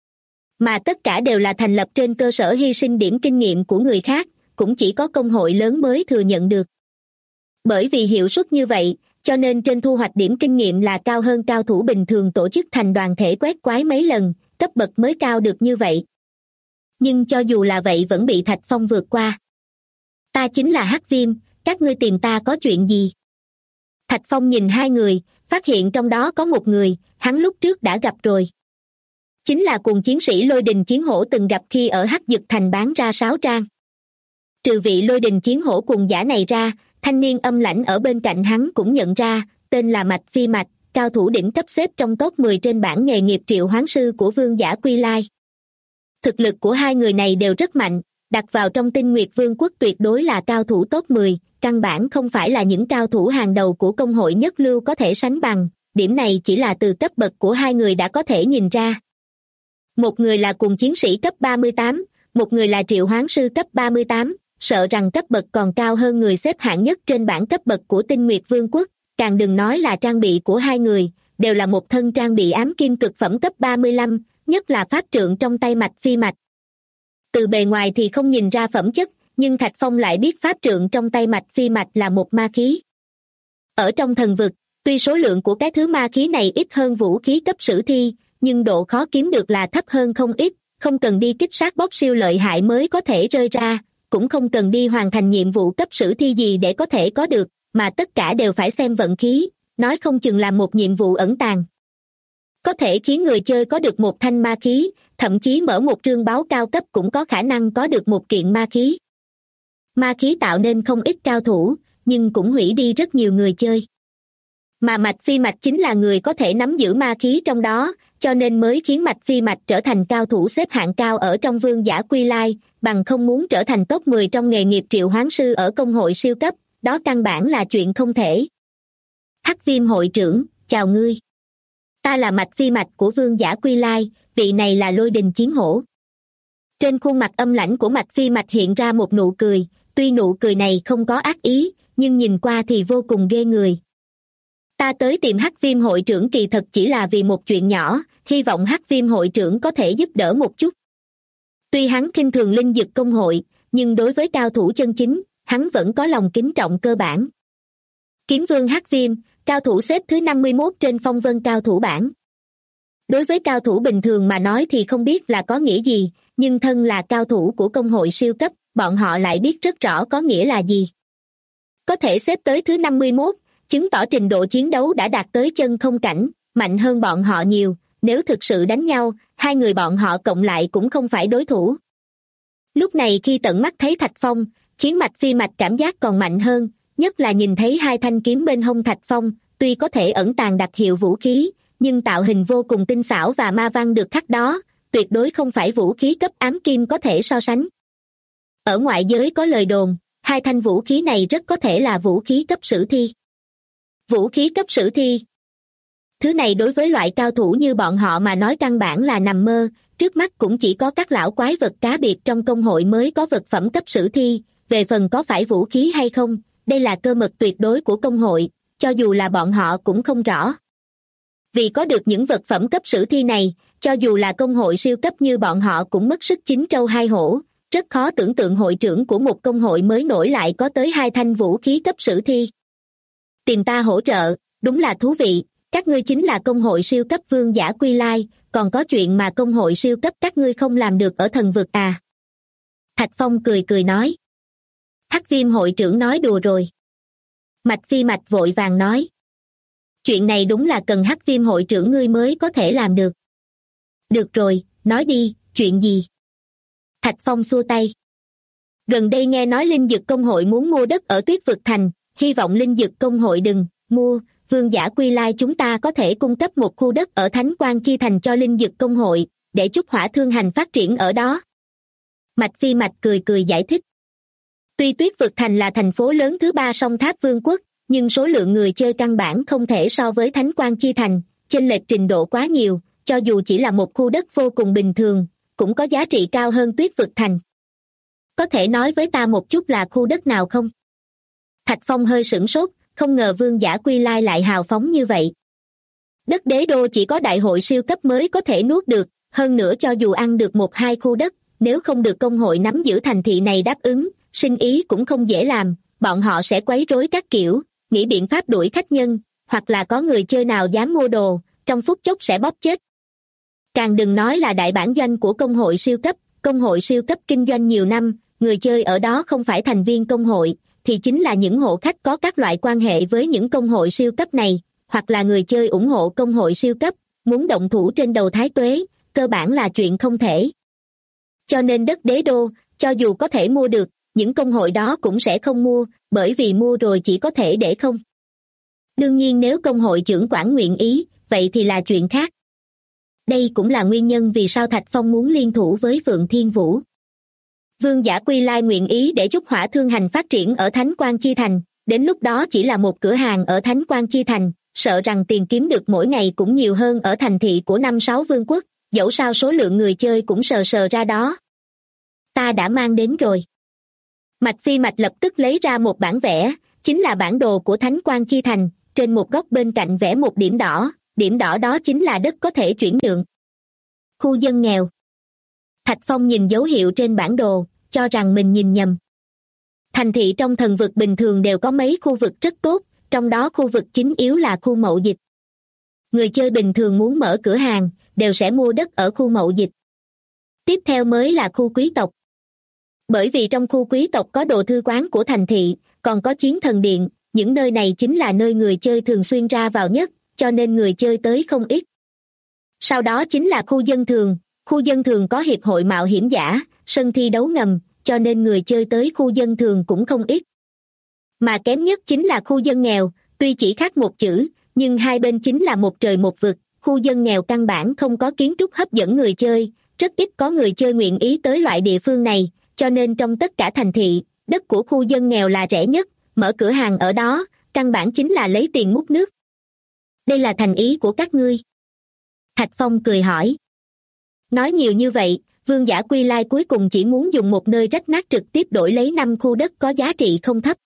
Mà tất cả đều là thành lập trên cơ sở hy sinh điểm kinh nghiệm của người khác, cũng chỉ có công hội lớn mới thừa nhận được. Bởi vì hiệu suất như vậy, cho nên trên thu hoạch điểm kinh nghiệm là cao hơn cao thủ bình thường tổ chức thành đoàn thể quét quái mấy lần, cấp bậc mới cao được như vậy. Nhưng cho dù là vậy vẫn bị Thạch Phong vượt qua. Ta chính là Hắc Viêm, các ngươi tìm ta có chuyện gì? Thạch Phong nhìn hai người, phát hiện trong đó có một người, hắn lúc trước đã gặp rồi. Chính là cùng chiến sĩ Lôi Đình Chiến Hổ từng gặp khi ở Hắc Dực Thành bán ra sáo trang. Trừ vị Lôi Đình Chiến Hổ cùng giả này ra, thanh niên âm lãnh ở bên cạnh hắn cũng nhận ra, tên là Mạch Phi Mạch, cao thủ đỉnh cấp xếp trong top 10 trên bảng nghề nghiệp triệu hoán sư của Vương giả Quy Lai. Thực lực của hai người này đều rất mạnh, đặt vào trong Tinh Nguyệt Vương quốc tuyệt đối là cao thủ top 10, căn bản không phải là những cao thủ hàng đầu của công hội nhất lưu có thể sánh bằng, điểm này chỉ là từ cấp bậc của hai người đã có thể nhìn ra. Một người là cùng chiến sĩ cấp 38, một người là triệu hoán sư cấp 38, sợ rằng cấp bậc còn cao hơn người xếp hạng nhất trên bảng cấp bậc của Tinh Nguyệt Vương quốc, càng đừng nói là trang bị của hai người, đều là một thân trang bị ám kim cực phẩm cấp 35, nhất là pháp trượng trong tay Mạch Phi Mạch. Từ bề ngoài thì không nhìn ra phẩm chất, nhưng Thạch Phong lại biết pháp trượng trong tay Mạch Phi Mạch là một ma khí. Ở trong thần vực, tuy số lượng của cái thứ ma khí này ít hơn vũ khí cấp sử thi, nhưng độ khó kiếm được là thấp hơn không ít, không cần đi kích sát boss siêu lợi hại mới có thể rơi ra, cũng không cần đi hoàn thành nhiệm vụ cấp sử thi gì để có thể có được, mà tất cả đều phải xem vận khí, nói không chừng làm một nhiệm vụ ẩn tàng. Có thể khiến người chơi có được một thanh ma khí, thậm chí mở một trương báo cao cấp cũng có khả năng có được một kiện ma khí. Ma khí tạo nên không ít cao thủ, nhưng cũng hủy đi rất nhiều người chơi. Mà Mạch Phi Mạch chính là người có thể nắm giữ ma khí trong đó, cho nên mới khiến Mạch Phi Mạch trở thành cao thủ xếp hạng cao ở trong Vương giả Quy Lai, bằng không muốn trở thành top 10 trong nghề nghiệp triệu hoán sư ở công hội siêu cấp, đó căn bản là chuyện không thể. Hắc Viêm hội trưởng, chào ngươi. Ta là Mạch Phi Mạch của Vương giả Quy Lai, vị này là Lôi Đình Chiến Hổ. Trên khuôn mặt âm lãnh của Mạch Phi Mạch hiện ra một nụ cười, tuy nụ cười này không có ác ý, nhưng nhìn qua thì vô cùng ghê người. Ta tới tìm Hắc Viêm hội trưởng kỳ thật chỉ là vì một chuyện nhỏ, hy vọng Hắc Viêm hội trưởng có thể giúp đỡ một chút. Tuy hắn khinh thường linh dực công hội, nhưng đối với cao thủ chân chính, hắn vẫn có lòng kính trọng cơ bản. Kiếm Vương Hắc Viêm, cao thủ xếp thứ 51 trên phong vân cao thủ bảng. Đối với cao thủ bình thường mà nói thì không biết là có nghĩa gì, nhưng thân là cao thủ của công hội siêu cấp, bọn họ lại biết rất rõ có nghĩa là gì. Có thể xếp tới thứ 51, chứng tỏ trình độ chiến đấu đã đạt tới chân không cảnh, mạnh hơn bọn họ nhiều, nếu thực sự đánh nhau, hai người bọn họ cộng lại cũng không phải đối thủ. Lúc này khi tận mắt thấy Thạch Phong, khiến Mạch Phi Mạch cảm giác còn mạnh hơn, nhất là nhìn thấy hai thanh kiếm bên hông Thạch Phong, tuy có thể ẩn tàng đặc hiệu vũ khí, nhưng tạo hình vô cùng tinh xảo và ma văn được khắc đó, tuyệt đối không phải vũ khí cấp ám kim có thể so sánh. Ở ngoại giới có lời đồn, hai thanh vũ khí này rất có thể là vũ khí cấp sử thi. Vũ khí cấp sử thi. Thứ này đối với loại cao thủ như bọn họ mà nói căn bản là nằm mơ, trước mắt cũng chỉ có các lão quái vật cá biệt trong công hội mới có vật phẩm cấp sử thi, về phần có phải vũ khí hay không, đây là cơ mật tuyệt đối của công hội, cho dù là bọn họ cũng không rõ. Vì có được những vật phẩm cấp sử thi này, cho dù là công hội siêu cấp như bọn họ cũng mất sức chín trâu hai hổ, rất khó tưởng tượng hội trưởng của một công hội mới nổi lại có tới 2 thanh vũ khí cấp sử thi. Tìm ta hỗ trợ, đúng là thú vị, các ngươi chính là công hội siêu cấp vương giả Quy Lai, còn có chuyện mà công hội siêu cấp các ngươi không làm được ở thần vực à? Thạch Phong cười cười nói. Hắc Viêm hội trưởng nói đùa rồi. Mạch Phi Mạch vội vàng nói. Chuyện này đúng là cần Hắc Viêm hội trưởng ngươi mới có thể làm được. Được rồi, nói đi, chuyện gì? Thạch Phong xua tay. Gần đây nghe nói Linh Dực công hội muốn mua đất ở Tuyết Vực Thành, hy vọng Linh Dực công hội đừng mua, vương giả Quy Lai chúng ta có thể cung cấp một khu đất ở Thánh Quang Chi Thành cho Linh Dực công hội, để chúc Hỏa Thương Hành phát triển ở đó. Mạch Phi Mạch cười cười giải thích. Tuy Tuyết Vực Thành là thành phố lớn thứ 3 song tháp vương quốc, nhưng số lượng người chơi căn bản không thể so với Thánh Quang Chi Thành, chênh lệch trình độ quá nhiều, cho dù chỉ là một khu đất vô cùng bình thường, cũng có giá trị cao hơn Tuyết Vực Thành. Có thể nói với ta một chút là khu đất nào không? Thạch Phong hơi sửng sốt, không ngờ vương giả Quy Lai lại hào phóng như vậy. Đất đế đô chỉ có đại hội siêu cấp mới có thể nuốt được, hơn nữa cho dù ăn được 1-2 khu đất, nếu không được công hội nắm giữ thành thị này đáp ứng, sinh ý cũng không dễ làm, bọn họ sẽ quấy rối các kiểu, nghĩ biện pháp đuổi khách nhân, hoặc là có người chơi nào dám mua đồ, trong phút chốc sẽ bóp chết. Càng đừng nói là đại bản doanh của công hội siêu cấp kinh doanh nhiều năm, người chơi ở đó không phải thành viên công hội, thì chính là những hộ khách có các loại quan hệ với những công hội siêu cấp này, hoặc là người chơi ủng hộ công hội siêu cấp, muốn động thủ trên đầu thái tuế, cơ bản là chuyện không thể. Cho nên đất đế đô, cho dù có thể mua được, những công hội đó cũng sẽ không mua, bởi vì mua rồi chỉ có thể để không. Đương nhiên nếu công hội trưởng quản nguyện ý, vậy thì là chuyện khác. Đây cũng là nguyên nhân vì sao Thạch Phong muốn liên thủ với Phượng Thiên Vũ. Vương giả Quy Lai nguyện ý để chúc Hỏa Thương Hành phát triển ở Thánh Quang Chi Thành, đến lúc đó chỉ là một cửa hàng ở Thánh Quang Chi Thành, sợ rằng tiền kiếm được mỗi ngày cũng nhiều hơn ở thành thị của 5-6 vương quốc, dẫu sao số lượng người chơi cũng sờ sờ ra đó. Ta đã mang đến rồi. Mạch Phi Mạch lập tức lấy ra một bản vẽ, chính là bản đồ của Thánh Quang Chi Thành, trên một góc bên cạnh vẽ một điểm đỏ đó chính là đất có thể chuyển nhượng. Khu dân nghèo. Thạch Phong nhìn dấu hiệu trên bản đồ, cho rằng mình nhìn nhầm. Thành thị trong thần vực bình thường đều có mấy khu vực rất tốt, trong đó khu vực chính yếu là khu mậu dịch. Người chơi bình thường muốn mở cửa hàng, đều sẽ mua đất ở khu mậu dịch. Tiếp theo mới là khu quý tộc. Bởi vì trong khu quý tộc có đồ thư quán của thành thị, còn có chiến thần điện, những nơi này chính là nơi người chơi thường xuyên ra vào nhất, cho nên người chơi tới không ít. Sau đó chính là khu dân thường có hiệp hội mạo hiểm giả, sân thi đấu ngầm, cho nên người chơi tới khu dân thường cũng không ít. Mà kém nhất chính là khu dân nghèo, tuy chỉ khác một chữ, nhưng hai bên chính là một trời một vực, khu dân nghèo căn bản không có kiến trúc hấp dẫn người chơi, rất ít có người chơi nguyện ý tới loại địa phương này, cho nên trong tất cả thành thị, đất của khu dân nghèo là rẻ nhất, mở cửa hàng ở đó, căn bản chính là lấy tiền múc nước. Đây là thành ý của các ngươi. Thạch Phong cười hỏi. Nói nhiều như vậy, vương giả Quy Lai cuối cùng chỉ muốn dùng một nơi rách nát trực tiếp đổi lấy 5 khu đất có giá trị không thấp.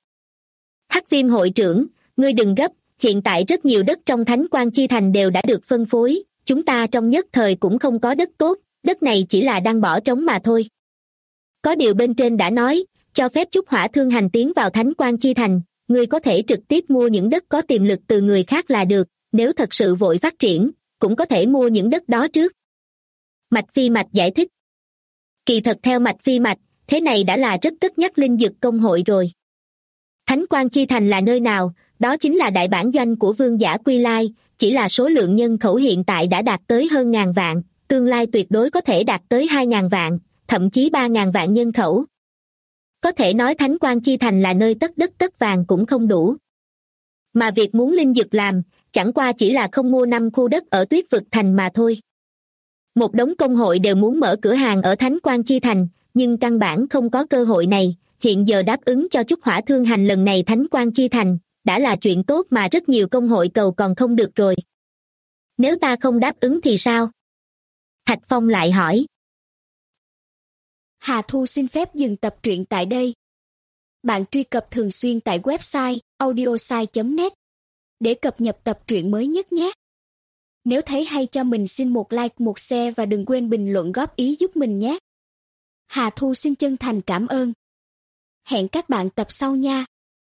Hắc Viêm hội trưởng, ngươi đừng gấp, hiện tại rất nhiều đất trong Thánh Quang Chi Thành đều đã được phân phối, chúng ta trong nhất thời cũng không có đất tốt, đất này chỉ là đang bỏ trống mà thôi. Có điều bên trên đã nói, cho phép chúc Hỏa Thương Hành tiến vào Thánh Quang Chi Thành, ngươi có thể trực tiếp mua những đất có tiềm lực từ người khác là được, nếu thật sự vội phát triển, cũng có thể mua những đất đó trước. Mạch Phi Mạch giải thích. Kỳ thật theo Mạch Phi Mạch, thế này đã là rất cất nhắc Linh Dực công hội rồi. Thánh Quang Chi Thành là nơi nào? Đó chính là đại bản doanh của vương giả Quy Lai, chỉ là số lượng nhân khẩu hiện tại đã đạt tới hơn 1.000 vạn, tương lai tuyệt đối có thể đạt tới 2.000 vạn, thậm chí 3.000 vạn nhân khẩu. Có thể nói Thánh Quang Chi Thành là nơi tất đất tất vàng cũng không đủ. Mà việc muốn Linh Dực làm, chẳng qua chỉ là không mua 5 khu đất ở Tuyết Vực Thành mà thôi. Một đống công hội đều muốn mở cửa hàng ở Thánh Quang Chi Thành, nhưng căn bản không có cơ hội này, hiện giờ đáp ứng cho chúc Hỏa Thương Hành lần này Thánh Quang Chi Thành, đã là chuyện tốt mà rất nhiều công hội cầu còn không được rồi. Nếu ta không đáp ứng thì sao? Thạch Phong lại hỏi. Hà Thu xin phép dừng tập truyện tại đây. Bạn truy cập thường xuyên tại website audiosai.net để cập nhật tập truyện mới nhất nhé. Nếu thấy hay cho mình xin một like, một share và đừng quên bình luận góp ý giúp mình nhé. Hà Thu xin chân thành cảm ơn. Hẹn các bạn tập sau nha.